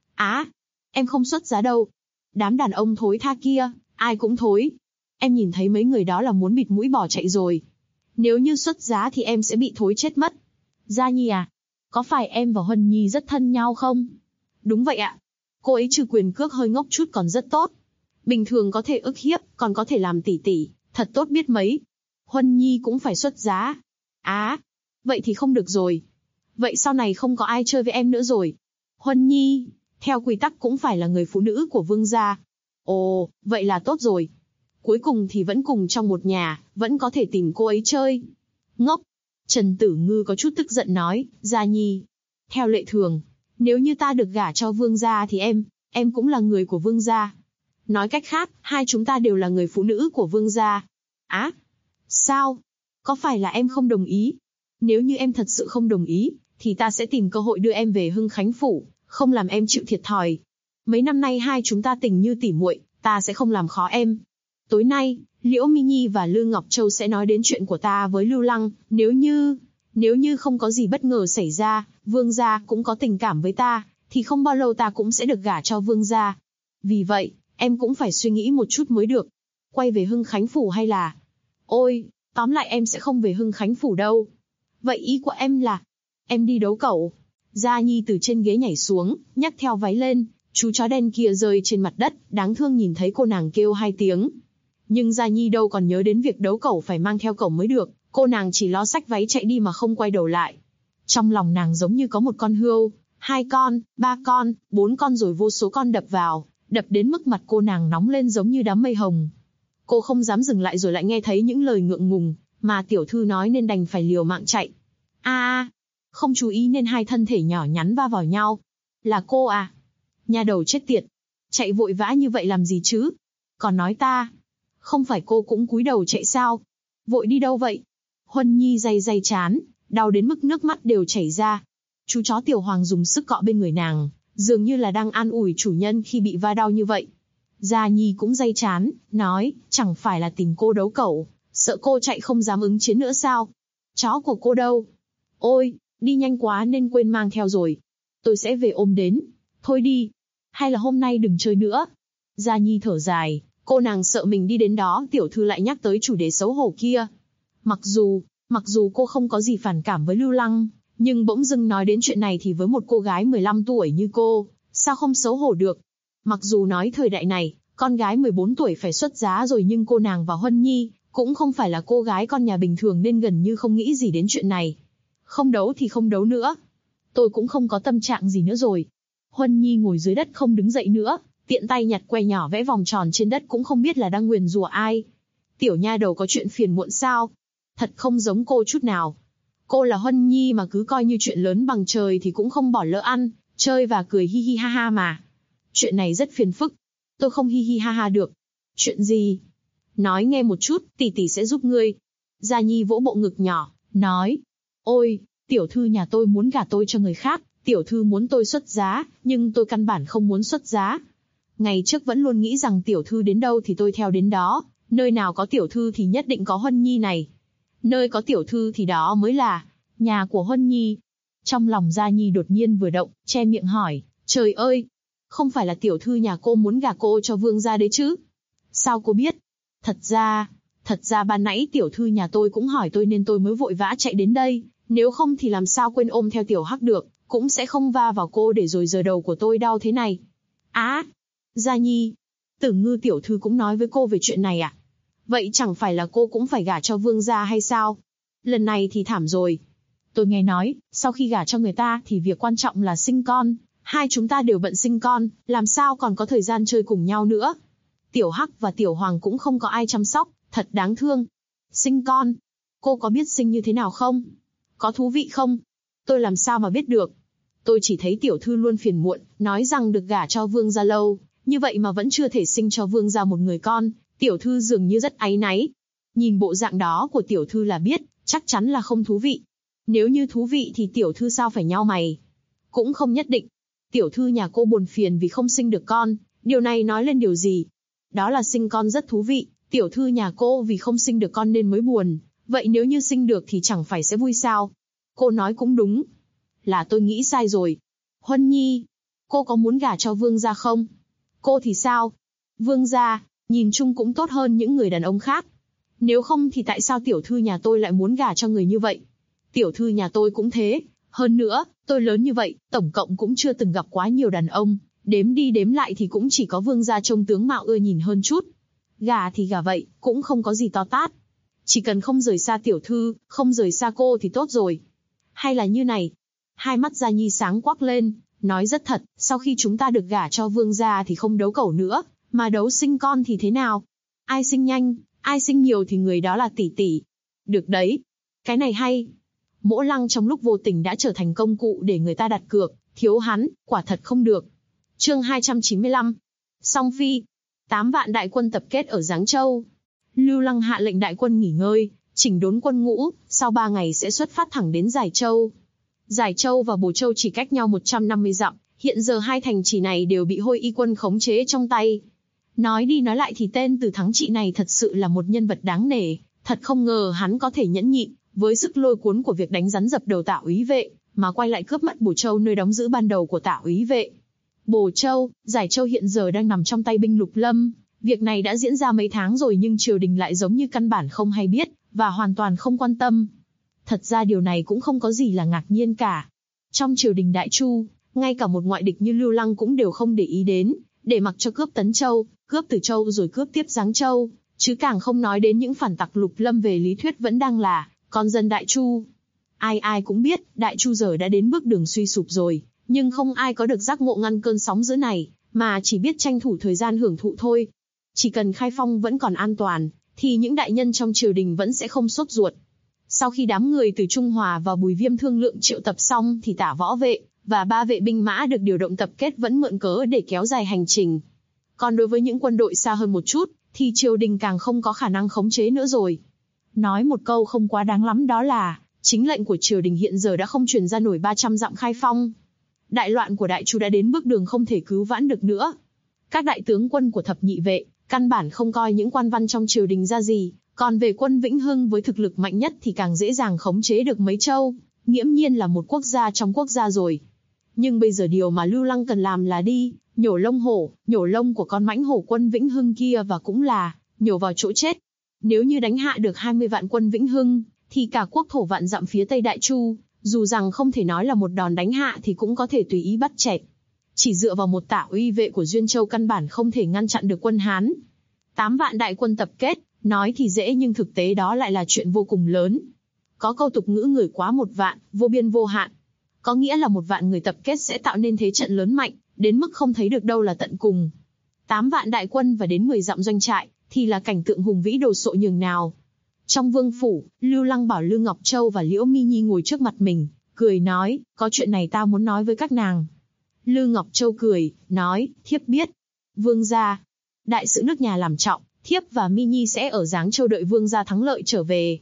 S2: Em không xuất giá đâu. Đám đàn ông thối tha kia, ai cũng thối. Em nhìn thấy mấy người đó là muốn bịt mũi bỏ chạy rồi. Nếu như xuất giá thì em sẽ bị thối chết mất. Gia Nhi à, có phải em và Huân Nhi rất thân nhau không? Đúng vậy ạ. Cô ấy trừ quyền cước hơi ngốc chút còn rất tốt. Bình thường có thể ức hiếp, còn có thể làm tỷ tỷ, thật tốt biết mấy. Huân Nhi cũng phải xuất giá. Vậy thì không được rồi. Vậy sau này không có ai chơi với em nữa rồi. Huân Nhi, theo quy tắc cũng phải là người phụ nữ của Vương gia. Ồ, vậy là tốt rồi. Cuối cùng thì vẫn cùng trong một nhà, vẫn có thể tìm cô ấy chơi. Ngốc. Trần Tử Ngư có chút tức giận nói, Gia Nhi. Theo lệ thường, nếu như ta được gả cho Vương gia thì em cũng là người của Vương gia. Nói cách khác, hai chúng ta đều là người phụ nữ của Vương gia. Sao? Có phải là em không đồng ý? Nếu như em thật sự không đồng ý, thì ta sẽ tìm cơ hội đưa em về Hưng Khánh phủ, không làm em chịu thiệt thòi. Mấy năm nay hai chúng ta tình như tỉ muội, ta sẽ không làm khó em. Tối nay, Liễu Mi Nhi và Lư Ngọc Châu sẽ nói đến chuyện của ta với Lưu Lăng, nếu như không có gì bất ngờ xảy ra, Vương gia cũng có tình cảm với ta, thì không bao lâu ta cũng sẽ được gả cho Vương gia. Vì vậy, em cũng phải suy nghĩ một chút mới được. Quay về Hưng Khánh phủ hay là... Ôi, tóm lại em sẽ không về Hưng Khánh phủ đâu. Vậy ý của em là... Em đi đấu cẩu. Gia Nhi từ trên ghế nhảy xuống, nhắc theo váy lên, chú chó đen kia rơi trên mặt đất, đáng thương nhìn thấy cô nàng kêu 2 tiếng. Nhưng Gia Nhi đâu còn nhớ đến việc đấu cẩu phải mang theo cẩu mới được, cô nàng chỉ lo xách váy chạy đi mà không quay đầu lại. Trong lòng nàng giống như có một con hươu, 2 con, 3 con, 4 con rồi vô số con đập vào, đập đến mức mặt cô nàng nóng lên giống như đám mây hồng. Cô không dám dừng lại rồi lại nghe thấy những lời ngượng ngùng mà tiểu thư nói nên đành phải liều mạng chạy. Không chú ý nên hai thân thể nhỏ nhắn va vào nhau. Là cô à? Nha đầu chết tiệt. Chạy vội vã như vậy làm gì chứ? Còn nói ta. Không phải cô cũng cúi đầu chạy sao? Vội đi đâu vậy? Huân Nhi day chán, đau đến mức nước mắt đều chảy ra. Chú chó Tiểu Hoàng dùng sức cọ bên người nàng, dường như là đang an ủi chủ nhân khi bị va đau như vậy. Gia Nhi cũng day chán, nói, chẳng phải là tìm cô đấu cẩu, sợ cô chạy không dám ứng chiến nữa sao? Chó của cô đâu? Ôi, đi nhanh quá nên quên mang theo rồi. Tôi sẽ về ôm đến. Thôi đi. Hay là hôm nay đừng chơi nữa. Gia Nhi thở dài, cô nàng sợ mình đi đến đó tiểu thư lại nhắc tới chủ đề xấu hổ kia. Mặc dù cô không có gì phản cảm với Lưu Lăng, nhưng bỗng dưng nói đến chuyện này thì với một cô gái 15 tuổi như cô, sao không xấu hổ được. Mặc dù nói thời đại này, con gái 14 tuổi phải xuất giá rồi nhưng cô nàng và Huân Nhi cũng không phải là cô gái con nhà bình thường nên gần như không nghĩ gì đến chuyện này. Không đấu thì không đấu nữa. Tôi cũng không có tâm trạng gì nữa rồi. Huân Nhi ngồi dưới đất không đứng dậy nữa, tiện tay nhặt que nhỏ vẽ vòng tròn trên đất cũng không biết là đang nguyền rủa ai. Tiểu nha đầu có chuyện phiền muộn sao? Thật không giống cô chút nào. Cô là Huân Nhi mà cứ coi như chuyện lớn bằng trời thì cũng không bỏ lỡ ăn, chơi và cười hi hi ha ha mà. Chuyện này rất phiền phức. Tôi không hi hi ha ha được. Chuyện gì? Nói nghe một chút, tỷ tỷ sẽ giúp ngươi. Gia Nhi vỗ bộ ngực nhỏ, nói. Ôi, Tiểu thư nhà tôi muốn gả tôi cho người khác, tiểu thư muốn tôi xuất giá, nhưng tôi căn bản không muốn xuất giá. Ngày trước vẫn luôn nghĩ rằng tiểu thư đến đâu thì tôi theo đến đó, nơi nào có tiểu thư thì nhất định có Huân Nhi này. Nơi có tiểu thư thì đó mới là nhà của Huân Nhi. Trong lòng Gia Nhi đột nhiên vừa động, che miệng hỏi, trời ơi, không phải là tiểu thư nhà cô muốn gả cô cho vương gia đấy chứ? Sao cô biết? Thật ra ban nãy tiểu thư nhà tôi cũng hỏi tôi nên tôi mới vội vã chạy đến đây, nếu không thì làm sao quên ôm theo tiểu hắc được, cũng sẽ không va vào cô để rồi giờ đầu của tôi đau thế này. Gia Nhi, Tử Ngư tiểu thư cũng nói với cô về chuyện này à? Vậy chẳng phải là cô cũng phải gả cho vương gia hay sao? Lần này thì thảm rồi. Tôi nghe nói, sau khi gả cho người ta thì việc quan trọng là sinh con. Hai chúng ta đều bận sinh con, làm sao còn có thời gian chơi cùng nhau nữa. Tiểu Hắc và Tiểu Hoàng cũng không có ai chăm sóc, thật đáng thương. Sinh con? Cô có biết sinh như thế nào không? Có thú vị không? Tôi làm sao mà biết được? Tôi chỉ thấy tiểu thư luôn phiền muộn, nói rằng được gả cho vương gia lâu, như vậy mà vẫn chưa thể sinh cho vương gia một người con, tiểu thư dường như rất áy náy. Nhìn bộ dạng đó của tiểu thư là biết, chắc chắn là không thú vị. Nếu như thú vị thì tiểu thư sao phải nhao mày? Cũng không nhất định. Tiểu thư nhà cô buồn phiền vì không sinh được con, điều này nói lên điều gì? Đó là sinh con rất thú vị, tiểu thư nhà cô vì không sinh được con nên mới buồn, vậy nếu như sinh được thì chẳng phải sẽ vui sao? Cô nói cũng đúng. Là tôi nghĩ sai rồi. Huân Nhi, cô có muốn gả cho vương gia không? Cô thì sao? Vương gia, nhìn chung cũng tốt hơn những người đàn ông khác. Nếu không thì tại sao tiểu thư nhà tôi lại muốn gả cho người như vậy? Tiểu thư nhà tôi cũng thế. Hơn nữa, tôi lớn như vậy, tổng cộng cũng chưa từng gặp quá nhiều đàn ông. Đếm đi đếm lại thì cũng chỉ có vương gia trông tướng mạo ưa nhìn hơn chút. Gả thì gả vậy, cũng không có gì to tát. Chỉ cần không rời xa tiểu thư, không rời xa cô thì tốt rồi. Hay là như này. Hai mắt Gia Nhi sáng quắc lên, nói rất thật, sau khi chúng ta được gả cho vương gia thì không đấu cẩu nữa, mà đấu sinh con thì thế nào? Ai sinh nhanh, ai sinh nhiều thì người đó là tỷ tỷ. Được đấy. Cái này hay. Mỗ Lăng trong lúc vô tình đã trở thành công cụ để người ta đặt cược, thiếu hắn, quả thật không được. Chương 295. Song Phi. 8 vạn đại quân tập kết ở Giáng Châu. Lưu Lăng hạ lệnh đại quân nghỉ ngơi, chỉnh đốn quân ngũ, sau 3 ngày sẽ xuất phát thẳng đến Giải Châu. Giải Châu và Bồ Châu chỉ cách nhau 150 dặm, hiện giờ hai thành trì này đều bị Hôi Y quân khống chế trong tay. Nói đi nói lại thì tên Từ Thắng Trị này thật sự là một nhân vật đáng nể, thật không ngờ hắn có thể nhẫn nhịn, với sức lôi cuốn của việc đánh rắn dập đầu Tạ úy vệ, mà quay lại cướp mất Bồ Châu nơi đóng giữ ban đầu của Tạ úy vệ. Bồ Châu, Giải Châu hiện giờ đang nằm trong tay binh Lục Lâm, việc này đã diễn ra mấy tháng rồi nhưng triều đình lại giống như căn bản không hay biết, và hoàn toàn không quan tâm. Thật ra điều này cũng không có gì là ngạc nhiên cả. Trong triều đình Đại Chu, ngay cả một ngoại địch như Lưu Lăng cũng đều không để ý đến, để mặc cho cướp Tấn Châu, cướp Từ Châu rồi cướp tiếp Giáng Châu, chứ càng không nói đến những phản tặc Lục Lâm về lý thuyết vẫn đang là con dân Đại Chu. Ai ai cũng biết, Đại Chu giờ đã đến bước đường suy sụp rồi, nhưng không ai có được giác ngộ ngăn cơn sóng dữ này, mà chỉ biết tranh thủ thời gian hưởng thụ thôi. Chỉ cần Khai Phong vẫn còn an toàn, thì những đại nhân trong triều đình vẫn sẽ không sốt ruột. Sau khi đám người từ Trung Hòa và Bùi Viêm thương lượng triệu tập xong thì Tả võ vệ và 3 vệ binh mã được điều động tập kết vẫn mượn cớ để kéo dài hành trình. Còn đối với những quân đội xa hơn một chút, thì triều đình càng không có khả năng khống chế nữa rồi. Nói một câu không quá đáng lắm đó là, chính lệnh của triều đình hiện giờ đã không truyền ra nổi 300 dặm Khai Phong. Đại loạn của Đại Chu đã đến bước đường không thể cứu vãn được nữa. Các đại tướng quân của thập nhị vệ, căn bản không coi những quan văn trong triều đình ra gì, còn về quân Vĩnh Hưng với thực lực mạnh nhất thì càng dễ dàng khống chế được mấy châu, nghiễm nhiên là một quốc gia trong quốc gia rồi. Nhưng bây giờ điều mà Lưu Lăng cần làm là đi, nhổ lông hổ, nhổ lông của con mãnh hổ quân Vĩnh Hưng kia và cũng là, nhổ vào chỗ chết. Nếu như đánh hạ được 20 vạn quân Vĩnh Hưng, thì cả quốc thổ vạn dặm phía Tây Đại Chu, dù rằng không thể nói là một đòn đánh hạ thì cũng có thể tùy ý bắt chẹt. Chỉ dựa vào một Tả uy vệ của Duyên Châu căn bản không thể ngăn chặn được quân Hán. 8 vạn đại quân tập kết, nói thì dễ nhưng thực tế đó lại là chuyện vô cùng lớn. Có câu tục ngữ người quá 1 vạn, vô biên vô hạn. Có nghĩa là 1 vạn người tập kết sẽ tạo nên thế trận lớn mạnh, đến mức không thấy được đâu là tận cùng. 8 vạn đại quân và đến 10 dặm doanh trại, thì là cảnh tượng hùng vĩ đồ sộ nhường nào. Trong vương phủ, Lưu Lăng bảo Lư Ngọc Châu và Liễu Mi Nhi ngồi trước mặt mình, cười nói, có chuyện này ta muốn nói với các nàng. Lư Ngọc Châu cười, nói, thiếp biết. Vương gia, đại sự nước nhà làm trọng, thiếp và Mi Nhi sẽ ở Giáng Châu đợi vương gia thắng lợi trở về.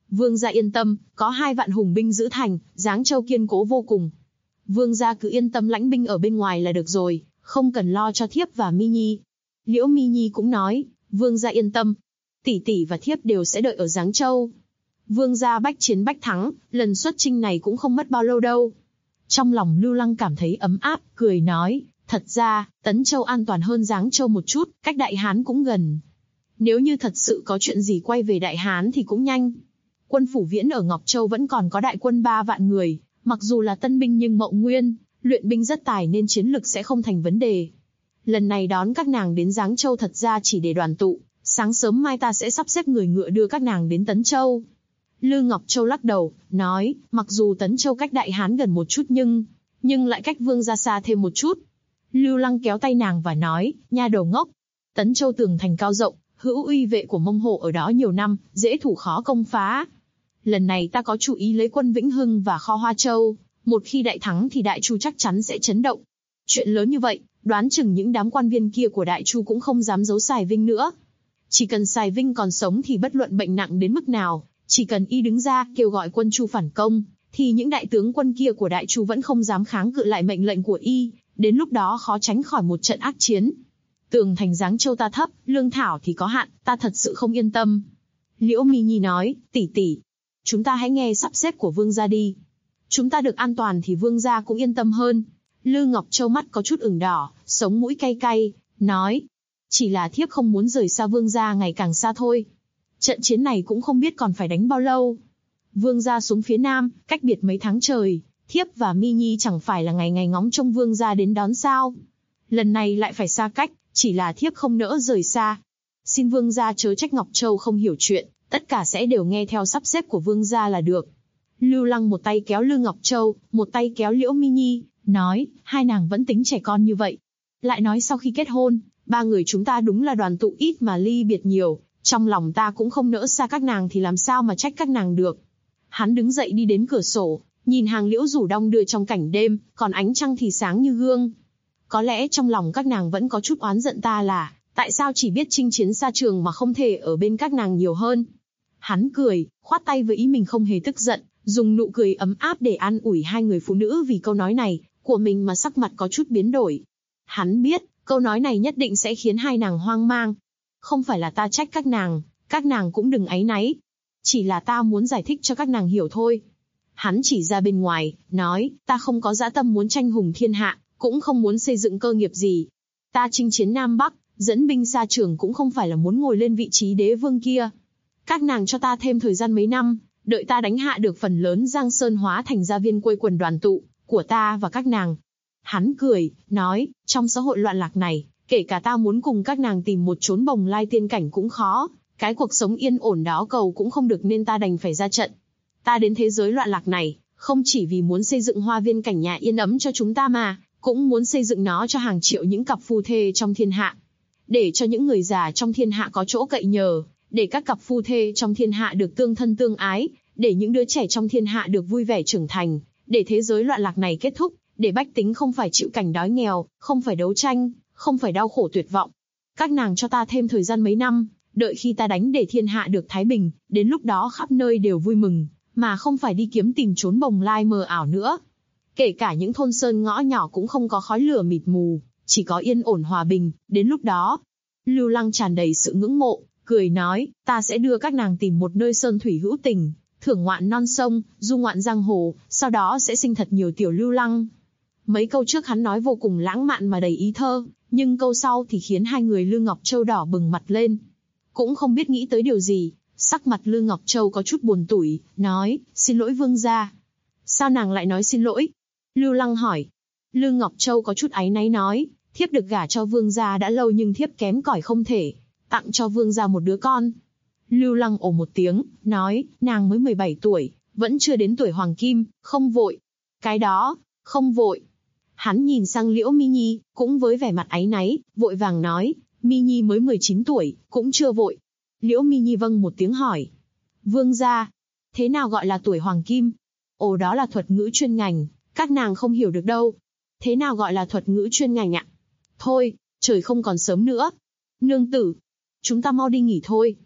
S2: Vương gia yên tâm, có 2 vạn hùng binh giữ thành, Giáng Châu kiên cố vô cùng. Vương gia cứ yên tâm lãnh binh ở bên ngoài là được rồi, không cần lo cho thiếp và Mi Nhi. Liễu Mi Nhi cũng nói, vương gia yên tâm, tỷ tỷ và thiếp đều sẽ đợi ở Giáng Châu. Vương gia bách chiến bách thắng, lần xuất chinh này cũng không mất bao lâu đâu. Trong lòng Lưu Lăng cảm thấy ấm áp, cười nói, thật ra, Tấn Châu an toàn hơn Giáng Châu một chút, cách Đại Hán cũng gần. Nếu như thật sự có chuyện gì quay về Đại Hán thì cũng nhanh. Quân phủ Viễn ở Ngọc Châu vẫn còn có đại quân 3 vạn người, mặc dù là tân binh nhưng Mộng Nguyên, luyện binh rất tài nên chiến lực sẽ không thành vấn đề. Lần này đón các nàng đến Giáng Châu thật ra chỉ để đoàn tụ, sáng sớm mai ta sẽ sắp xếp người ngựa đưa các nàng đến Tấn Châu. Lư Ngọc Châu lắc đầu, nói, mặc dù Tấn Châu cách Đại Hán gần một chút nhưng lại cách vương gia xa thêm một chút. Lưu Lăng kéo tay nàng và nói, nha đầu ngốc, Tấn Châu tường thành cao rộng, hữu uy vệ của Mông Hổ ở đó nhiều năm, dễ thủ khó công phá. Lần này ta có chủ ý lấy quân Vĩnh Hưng và kho Hoa Châu, một khi đại thắng thì Đại Chu chắc chắn sẽ chấn động. Chuyện lớn như vậy, đoán chừng những đám quan viên kia của Đại Chu cũng không dám giấu Sài Vinh nữa. Chỉ cần Sài Vinh còn sống thì bất luận bệnh nặng đến mức nào, chỉ cần y đứng ra kêu gọi quân Chu phản công, thì những đại tướng quân kia của Đại Chu vẫn không dám kháng cự lại mệnh lệnh của y, đến lúc đó khó tránh khỏi một trận ác chiến. Tường thành Giáng Châu ta thấp, lương thảo thì có hạn, ta thật sự không yên tâm. Liễu Mi Nhi nói, tỷ tỷ, chúng ta hãy nghe sắp xếp của vương gia đi. Chúng ta được an toàn thì vương gia cũng yên tâm hơn. Lư Ngọc Châu mắt có chút ửng đỏ, sống mũi cay cay, nói, chỉ là thiếp không muốn rời xa vương gia ngày càng xa thôi. Trận chiến này cũng không biết còn phải đánh bao lâu. Vương gia xuống phía nam, cách biệt mấy tháng trời, thiếp và Mi Nhi chẳng phải là ngày ngày ngóng trông vương gia đến đón sao. Lần này lại phải xa cách, chỉ là thiếp không nỡ rời xa. Xin vương gia chớ trách Ngọc Châu không hiểu chuyện, tất cả sẽ đều nghe theo sắp xếp của vương gia là được. Lưu Lăng một tay kéo Lư Ngọc Châu, một tay kéo Liễu Mi Nhi, nói, hai nàng vẫn tính trẻ con như vậy. Lại nói sau khi kết hôn, 3 người chúng ta đúng là đoàn tụ ít mà ly biệt nhiều, trong lòng ta cũng không nỡ xa các nàng thì làm sao mà trách các nàng được. Hắn đứng dậy đi đến cửa sổ, nhìn hàng liễu rủ đong đưa trong cảnh đêm, còn ánh trăng thì sáng như gương. Có lẽ trong lòng các nàng vẫn có chút oán giận ta là, tại sao chỉ biết chinh chiến xa trường mà không thể ở bên các nàng nhiều hơn. Hắn cười, khoát tay với ý mình không hề tức giận, dùng nụ cười ấm áp để an ủi hai người phụ nữ vì câu nói này của mình mà sắc mặt có chút biến đổi. Hắn biết, câu nói này nhất định sẽ khiến hai nàng hoang mang. Không phải là ta trách các nàng cũng đừng áy náy. Chỉ là ta muốn giải thích cho các nàng hiểu thôi. Hắn chỉ ra bên ngoài, nói, ta không có dã tâm muốn tranh hùng thiên hạ, cũng không muốn xây dựng cơ nghiệp gì. Ta chinh chiến Nam Bắc, dẫn binh xa trường cũng không phải là muốn ngồi lên vị trí đế vương kia. Các nàng cho ta thêm thời gian mấy năm, đợi ta đánh hạ được phần lớn Giang Sơn hóa thành gia viên quây quần đoàn tụ của ta và các nàng. Hắn cười, nói, trong xã hội loạn lạc này, kể cả ta muốn cùng các nàng tìm một chốn bồng lai tiên cảnh cũng khó, cái cuộc sống yên ổn đó cầu cũng không được nên ta đành phải ra trận. Ta đến thế giới loạn lạc này, không chỉ vì muốn xây dựng hoa viên cảnh nhà yên ấm cho chúng ta mà, cũng muốn xây dựng nó cho hàng triệu những cặp phu thê trong thiên hạ. Để cho những người già trong thiên hạ có chỗ cậy nhờ, để các cặp phu thê trong thiên hạ được tương thân tương ái, để những đứa trẻ trong thiên hạ được vui vẻ trưởng thành, để thế giới loạn lạc này kết thúc, để bách tính không phải chịu cảnh đói nghèo, không phải đấu tranh, không phải đau khổ tuyệt vọng. Các nàng cho ta thêm thời gian mấy năm, đợi khi ta đánh để thiên hạ được thái bình, đến lúc đó khắp nơi đều vui mừng, mà không phải đi kiếm tìm chốn bồng lai mờ ảo nữa. Kể cả những thôn sơn ngõ nhỏ cũng không có khói lửa mịt mù, chỉ có yên ổn hòa bình, đến lúc đó. Lưu Lăng tràn đầy sự ngưỡng mộ, cười nói, ta sẽ đưa các nàng tìm một nơi sơn thủy hữu tình, thưởng ngoạn non sông, du ngoạn giang hồ, sau đó sẽ sinh thật nhiều tiểu Lưu Lăng. Mấy câu trước hắn nói vô cùng lãng mạn mà đầy ý thơ, nhưng câu sau thì khiến hai người Lư Ngọc Châu đỏ bừng mặt lên. Cũng không biết nghĩ tới điều gì, sắc mặt Lư Ngọc Châu có chút buồn tủi, nói, xin lỗi vương gia. Sao nàng lại nói xin lỗi? Lưu Lăng hỏi. Lư Ngọc Châu có chút áy náy nói, thiếp được gả cho vương gia đã lâu nhưng thiếp kém cỏi không thể tặng cho vương gia một đứa con. Lưu Lăng ồ một tiếng, nói, nàng mới 17 tuổi, vẫn chưa đến tuổi hoàng kim, không vội. Cái đó, không vội. Hắn nhìn sang Liễu Mi Nhi, cũng với vẻ mặt áy náy, vội vàng nói, Mi Nhi mới 19 tuổi, cũng chưa vội. Liễu Mi Nhi vâng một tiếng hỏi. Vương gia, thế nào gọi là tuổi hoàng kim? Ồ, đó là thuật ngữ chuyên ngành, các nàng không hiểu được đâu. Thế nào gọi là thuật ngữ chuyên ngành ạ? Thôi, trời không còn sớm nữa. Nương tử, chúng ta mau đi nghỉ thôi.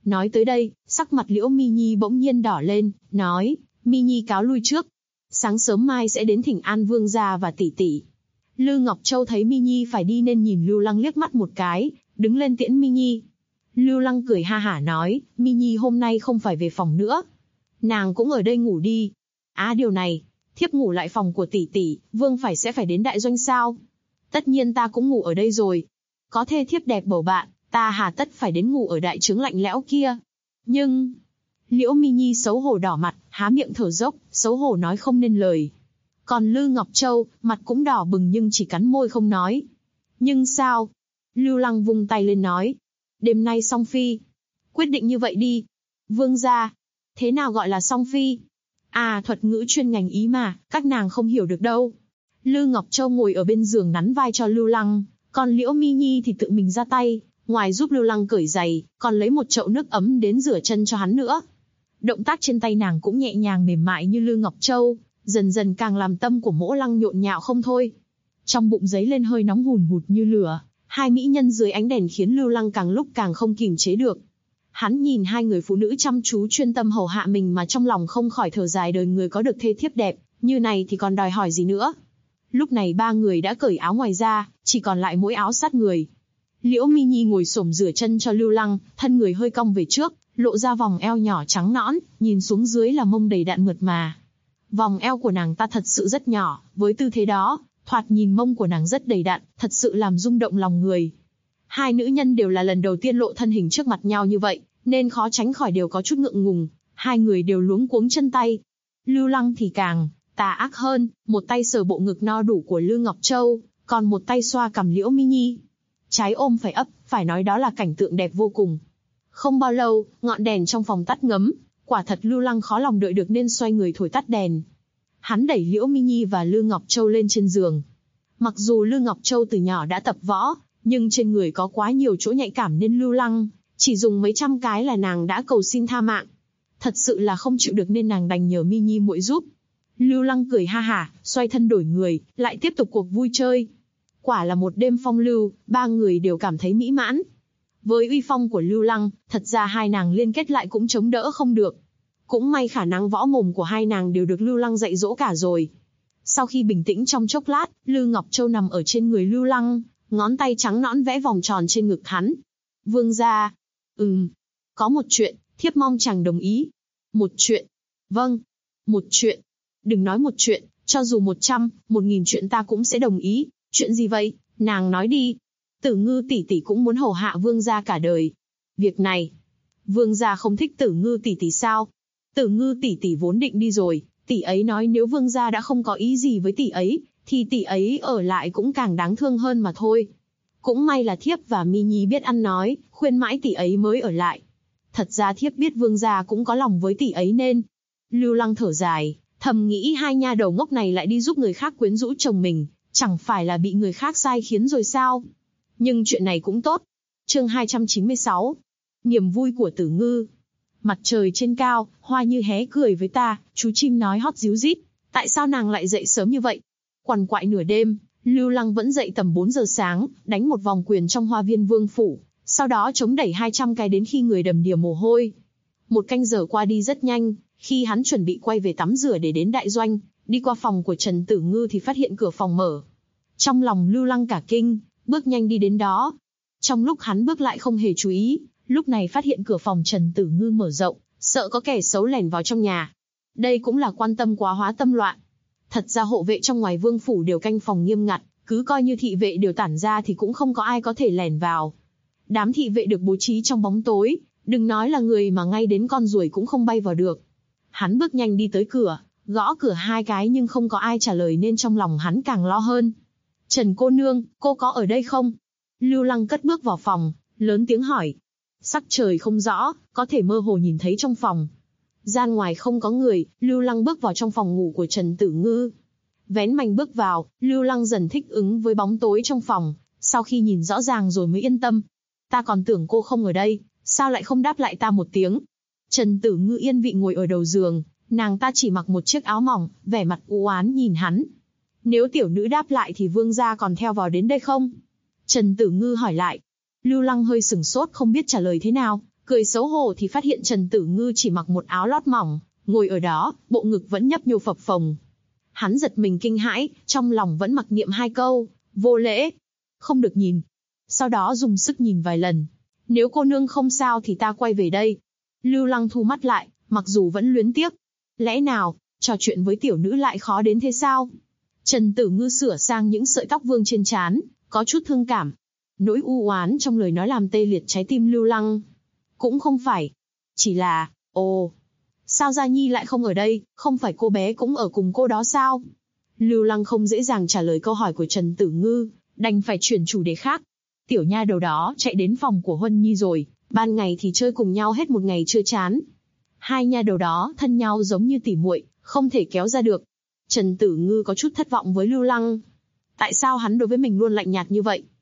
S2: Nói tới đây, sắc mặt Liễu Mi Nhi bỗng nhiên đỏ lên, nói, Mi Nhi cáo lui trước. Sáng sớm mai sẽ đến thỉnh an vương gia và tỷ tỷ. Lư Ngọc Châu thấy Mi Nhi phải đi nên nhìn Lưu Lăng liếc mắt một cái, đứng lên tiễn Mi Nhi. Lưu Lăng cười ha hả nói, Mi Nhi hôm nay không phải về phòng nữa. Nàng cũng ở đây ngủ đi. Điều này, thiếp ngủ lại phòng của tỷ tỷ, vương sẽ phải đến đại doanh sao? Tất nhiên ta cũng ngủ ở đây rồi. Có thê thiếp đẹp bầu bạn, ta hà tất phải đến ngủ ở đại trướng lạnh lẽo kia. Nhưng... Liễu Mi Nhi xấu hổ đỏ mặt, há miệng thở dốc, xấu hổ nói không nên lời. Còn Lư Ngọc Châu, mặt cũng đỏ bừng nhưng chỉ cắn môi không nói. Nhưng sao? Lưu Lăng vung tay lên nói. Đêm nay song phi. Quyết định như vậy đi. Vương gia. Thế nào gọi là song phi? Thuật ngữ chuyên ngành ý mà, các nàng không hiểu được đâu. Lư Ngọc Châu ngồi ở bên giường nắn vai cho Lưu Lăng, còn Liễu Mi Nhi thì tự mình ra tay, ngoài giúp Lưu Lăng cởi giày, còn lấy một chậu nước ấm đến rửa chân cho hắn nữa. Động tác trên tay nàng cũng nhẹ nhàng mềm mại như Lư Ngọc Châu, dần dần càng làm tâm của Mỗ Lăng nhộn nhạo không thôi. Trong bụng dấy lên hơi nóng hùn hụt như lửa, hai mỹ nhân dưới ánh đèn khiến Lưu Lăng càng lúc càng không kìm chế được. Hắn nhìn hai người phụ nữ chăm chú chuyên tâm hầu hạ mình mà trong lòng không khỏi thở dài đời người có được thê thiếp đẹp, như này thì còn đòi hỏi gì nữa. Lúc này ba người đã cởi áo ngoài ra, chỉ còn lại mỗi áo sát người. Liễu Mi Nhi ngồi xổm rửa chân cho Lưu Lăng, thân người hơi cong về trước, lộ ra vòng eo nhỏ trắng nõn, nhìn xuống dưới là mông đầy đặn mượt mà. Vòng eo của nàng ta thật sự rất nhỏ, với tư thế đó, thoạt nhìn mông của nàng rất đầy đặn, thật sự làm rung động lòng người. Hai nữ nhân đều là lần đầu tiên lộ thân hình trước mặt nhau như vậy, nên khó tránh khỏi đều có chút ngượng ngùng, hai người đều luống cuống chân tay. Lưu Lăng thì càng tà ác hơn, một tay sờ bộ ngực no đủ của Lư Ngọc Châu, còn một tay xoa cằm Liễu Mi Nhi. Trái ôm phải ấp, phải nói đó là cảnh tượng đẹp vô cùng. Không bao lâu, ngọn đèn trong phòng tắt ngấm, quả thật Lưu Lăng khó lòng đợi được nên xoay người thổi tắt đèn. Hắn đẩy Liễu Mi Nhi và Lư Ngọc Châu lên trên giường. Mặc dù Lư Ngọc Châu từ nhỏ đã tập võ, nhưng trên người có quá nhiều chỗ nhạy cảm nên Lưu Lăng chỉ dùng mấy trăm cái là nàng đã cầu xin tha mạng. Thật sự là không chịu được nên nàng đành nhờ Mi Nhi muội giúp. Lưu Lăng cười ha hả, xoay thân đổi người, lại tiếp tục cuộc vui chơi. Quả là một đêm phong lưu, ba người đều cảm thấy mỹ mãn. Với uy phong của Lưu Lăng, thật ra hai nàng liên kết lại cũng chống đỡ không được. Cũng may khả năng võ mồm của hai nàng đều được Lưu Lăng dạy dỗ cả rồi. Sau khi bình tĩnh trong chốc lát, Lư Ngọc Châu nằm ở trên người Lưu Lăng, ngón tay trắng nõn vẽ vòng tròn trên ngực hắn. Vương gia. Có một chuyện, thiếp mong chàng đồng ý. Một chuyện. Vâng. Một chuyện. Đừng nói một chuyện, cho dù 100, 1000 chuyện ta cũng sẽ đồng ý. Chuyện gì vậy? Nàng nói đi. Tử Ngư tỷ tỷ cũng muốn hầu hạ vương gia cả đời. Việc này, vương gia không thích Tử Ngư tỷ tỷ sao? Tử Ngư tỷ tỷ vốn định đi rồi, tỷ ấy nói nếu vương gia đã không có ý gì với tỷ ấy, thì tỷ ấy ở lại cũng càng đáng thương hơn mà thôi. Cũng may là thiếp và Mi Nhi biết ăn nói, khuyên mãi tỷ ấy mới ở lại. Thật ra thiếp biết vương gia cũng có lòng với tỷ ấy nên. Lưu Lăng thở dài, thầm nghĩ hai nha đầu ngốc này lại đi giúp người khác quyến rũ chồng mình, chẳng phải là bị người khác sai khiến rồi sao? Nhưng chuyện này cũng tốt. Chương 296. Niềm vui của Tử Ngư. Mặt trời trên cao, hoa như hé cười với ta, chú chim nói hót ríu rít. Tại sao nàng lại dậy sớm như vậy? Quằn quại nửa đêm, Lưu Lăng vẫn dậy tầm 4 giờ sáng, đánh một vòng quyền trong hoa viên vương phủ, sau đó chống đẩy 200 cái đến khi người đầm đìa mồ hôi. Một canh giờ qua đi rất nhanh, khi hắn chuẩn bị quay về tắm rửa để đến đại doanh, đi qua phòng của Trần Tử Ngư thì phát hiện cửa phòng mở. Trong lòng Lưu Lăng cả kinh, bước nhanh đi đến đó. Trong lúc hắn bước lại không hề chú ý, lúc này phát hiện cửa phòng Trần Tử Ngư mở rộng, sợ có kẻ xấu lẻn vào trong nhà. Đây cũng là quan tâm quá hóa tâm loạn. Thật ra hộ vệ trong ngoài vương phủ đều canh phòng nghiêm ngặt, cứ coi như thị vệ đều tản ra thì cũng không có ai có thể lẻn vào. Đám thị vệ được bố trí trong bóng tối, đừng nói là người mà ngay đến con ruồi cũng không bay vào được. Hắn bước nhanh đi tới cửa, gõ cửa 2 cái nhưng không có ai trả lời nên trong lòng hắn càng lo hơn. Trần cô nương, cô có ở đây không? Lưu Lăng cất bước vào phòng, lớn tiếng hỏi. Sắc trời không rõ, có thể mơ hồ nhìn thấy trong phòng. Gian ngoài không có người, Lưu Lăng bước vào trong phòng ngủ của Trần Tử Ngư. Vén mành bước vào, Lưu Lăng dần thích ứng với bóng tối trong phòng, sau khi nhìn rõ ràng rồi mới yên tâm. Ta còn tưởng cô không ở đây, sao lại không đáp lại ta một tiếng? Trần Tử Ngư yên vị ngồi ở đầu giường, nàng ta chỉ mặc một chiếc áo mỏng, vẻ mặt u oán nhìn hắn. Nếu tiểu nữ đáp lại thì vương gia còn theo vào đến đây không? Trần Tử Ngư hỏi lại. Lưu Lăng hơi sửng sốt không biết trả lời thế nào, Cười xấu hổ thì phát hiện Trần Tử Ngư chỉ mặc một áo lót mỏng, ngồi ở đó, bộ ngực vẫn nhấp nhô phập phồng. Hắn giật mình kinh hãi, trong lòng vẫn mặc niệm 2 câu, vô lễ, không được nhìn. Sau đó dùng sức nhìn vài lần. Nếu cô nương không sao thì ta quay về đây. Lưu Lăng thu mắt lại, mặc dù vẫn luyến tiếc. Lẽ nào, trò chuyện với tiểu nữ lại khó đến thế sao? Trần Tử Ngư sửa sang những sợi tóc vương trên trán, có chút thương cảm. Nỗi u oán trong lời nói làm tê liệt trái tim Lưu Lăng. Cũng không phải. Chỉ là, sao Gia Nhi lại không ở đây, không phải cô bé cũng ở cùng cô đó sao? Lưu Lăng không dễ dàng trả lời câu hỏi của Trần Tử Ngư, đành phải chuyển chủ đề khác. Tiểu nha đầu đó chạy đến phòng của Huân Nhi rồi, ban ngày thì chơi cùng nhau hết một ngày chưa chán. Hai nha đầu đó thân nhau giống như tỉ muội, không thể kéo ra được. Trần Tử Ngư có chút thất vọng với Lưu Lăng. Tại sao hắn đối với mình luôn lạnh nhạt như vậy?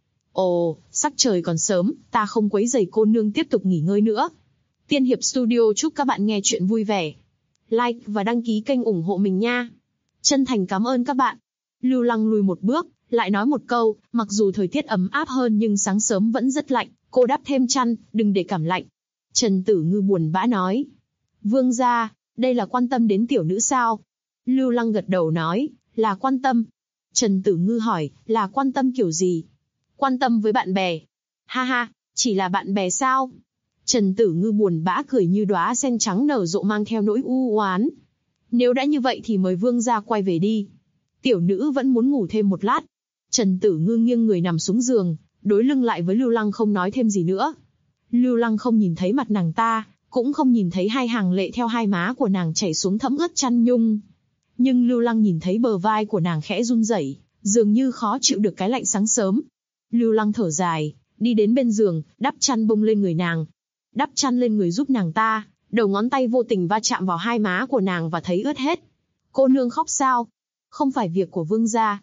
S2: Sắc trời còn sớm, ta không quấy rầy cô nương tiếp tục nghỉ ngơi nữa. Tiên Hiệp Studio chúc các bạn nghe chuyện vui vẻ. Like và đăng ký kênh ủng hộ mình nha. Chân thành cảm ơn các bạn. Lưu Lăng lùi một bước, lại nói một câu, mặc dù thời tiết ấm áp hơn nhưng sáng sớm vẫn rất lạnh, cô đắp thêm chăn, đừng để cảm lạnh. Trần Tử Ngư buồn bã nói. Vương gia, đây là quan tâm đến tiểu nữ sao? Lưu Lăng gật đầu nói, là quan tâm. Trần Tử Ngư hỏi, là quan tâm kiểu gì? Quan tâm với bạn bè. Ha ha, chỉ là bạn bè sao? Trần Tử Ngư buồn bã cười như đóa sen trắng nở rộ mang theo nỗi u oán. Nếu đã như vậy thì mời vương gia quay về đi. Tiểu nữ vẫn muốn ngủ thêm một lát. Trần Tử Ngư nghiêng người nằm xuống giường, đối lưng lại với Lưu Lăng không nói thêm gì nữa. Lưu Lăng không nhìn thấy mặt nàng ta, cũng không nhìn thấy hai hàng lệ theo hai má của nàng chảy xuống thấm ướt chăn nhung. Nhưng Lưu Lăng nhìn thấy bờ vai của nàng khẽ run rẩy, dường như khó chịu được cái lạnh sáng sớm. Lưu Lăng thở dài, đi đến bên giường, đắp chăn bông lên người nàng. Đắp chăn lên người giúp nàng ta, đầu ngón tay vô tình va chạm vào hai má của nàng và thấy ướt hết. Cô nương khóc sao? Không phải việc của vương gia.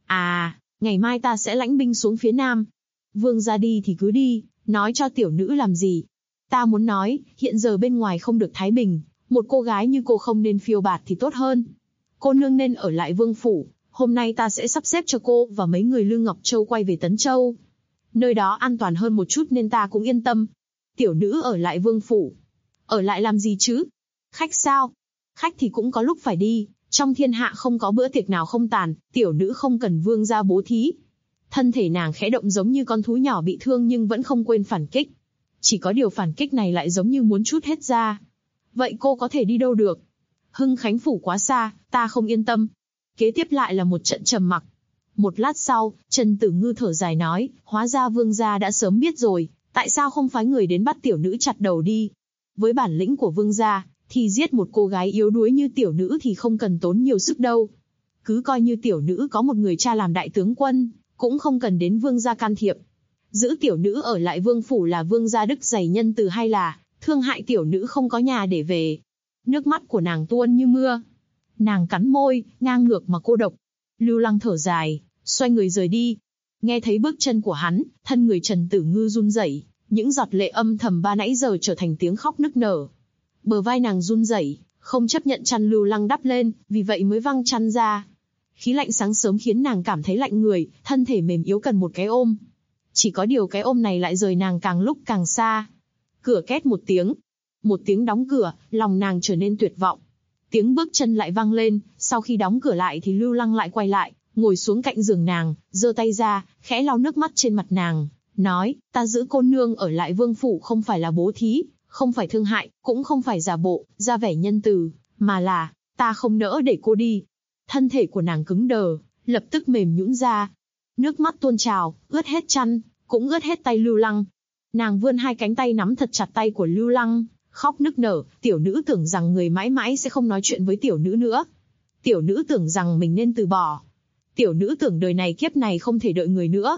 S2: À, ngày mai ta sẽ lãnh binh xuống phía nam. Vương gia đi thì cứ đi, nói cho tiểu nữ làm gì. Ta muốn nói, hiện giờ bên ngoài không được thái bình, một cô gái như cô không nên phiêu bạt thì tốt hơn. Cô nương nên ở lại vương phủ, hôm nay ta sẽ sắp xếp cho cô và mấy người Lương Ngọc Châu quay về Tấn Châu. Nơi đó an toàn hơn một chút nên ta cũng yên tâm. Tiểu nữ ở lại vương phủ. Ở lại làm gì chứ? Khách sao? Khách thì cũng có lúc phải đi, trong thiên hạ không có bữa tiệc nào không tàn, tiểu nữ không cần vương gia bố thí. Thân thể nàng khẽ động giống như con thú nhỏ bị thương nhưng vẫn không quên phản kích. Chỉ có điều phản kích này lại giống như muốn trút hết ra. Vậy cô có thể đi đâu được? Hưng Khánh phủ quá xa, ta không yên tâm. Kế tiếp lại là một trận trầm mặc. Một lát sau, Trần Tử Ngư thở dài nói, hóa ra vương gia đã sớm biết rồi, tại sao không phái người đến bắt tiểu nữ chặt đầu đi? Với bản lĩnh của vương gia, thì giết một cô gái yếu đuối như tiểu nữ thì không cần tốn nhiều sức đâu. Cứ coi như tiểu nữ có một người cha làm đại tướng quân, cũng không cần đến vương gia can thiệp. Giữ tiểu nữ ở lại vương phủ là vương gia đức dày nhân từ hay là thương hại tiểu nữ không có nhà để về? Nước mắt của nàng tuôn như mưa. Nàng cắn môi, ngang ngược mà cô độc. Lưu Lăng thở dài, xoay người rời đi. Nghe thấy bước chân của hắn, thân người Trần Tử Ngư run rẩy, những giọt lệ âm thầm ba nãy giờ trở thành tiếng khóc nức nở. Bờ vai nàng run rẩy, không chấp nhận chăn Lưu Lăng đắp lên, vì vậy mới văng chăn ra. Khí lạnh sáng sớm khiến nàng cảm thấy lạnh người, thân thể mềm yếu cần một cái ôm. Chỉ có điều cái ôm này lại rời nàng càng lúc càng xa. Cửa két một tiếng đóng cửa, lòng nàng trở nên tuyệt vọng. Tiếng bước chân lại vang lên, sau khi đóng cửa lại thì Lưu Lăng lại quay lại, ngồi xuống cạnh giường nàng, giơ tay ra, khẽ lau nước mắt trên mặt nàng, nói, ta giữ cô nương ở lại vương phủ không phải là bố thí, không phải thương hại, cũng không phải giả bộ, ra vẻ nhân từ, mà là, ta không nỡ để cô đi. Thân thể của nàng cứng đờ, lập tức mềm nhũn ra. Nước mắt tuôn trào, ướt hết chăn, cũng ướt hết tay Lưu Lăng. Nàng vươn hai cánh tay nắm thật chặt tay của Lưu Lăng, khóc nức nở, tiểu nữ tưởng rằng người mãi mãi sẽ không nói chuyện với tiểu nữ nữa. Tiểu nữ tưởng rằng mình nên từ bỏ. Tiểu nữ tưởng đời này kiếp này không thể đợi người nữa.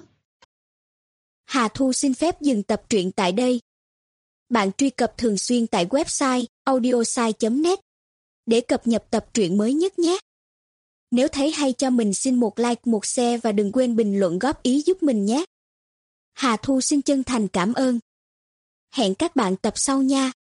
S3: Hà Thu xin phép dừng tập truyện tại đây. Bạn truy cập thường xuyên tại website audiosai.net để cập nhật tập truyện mới nhất nhé. Nếu thấy hay cho mình xin một like, một share và đừng quên bình luận góp ý giúp mình nhé. Hà Thu xin chân thành cảm ơn. Hẹn các bạn tập sau nha.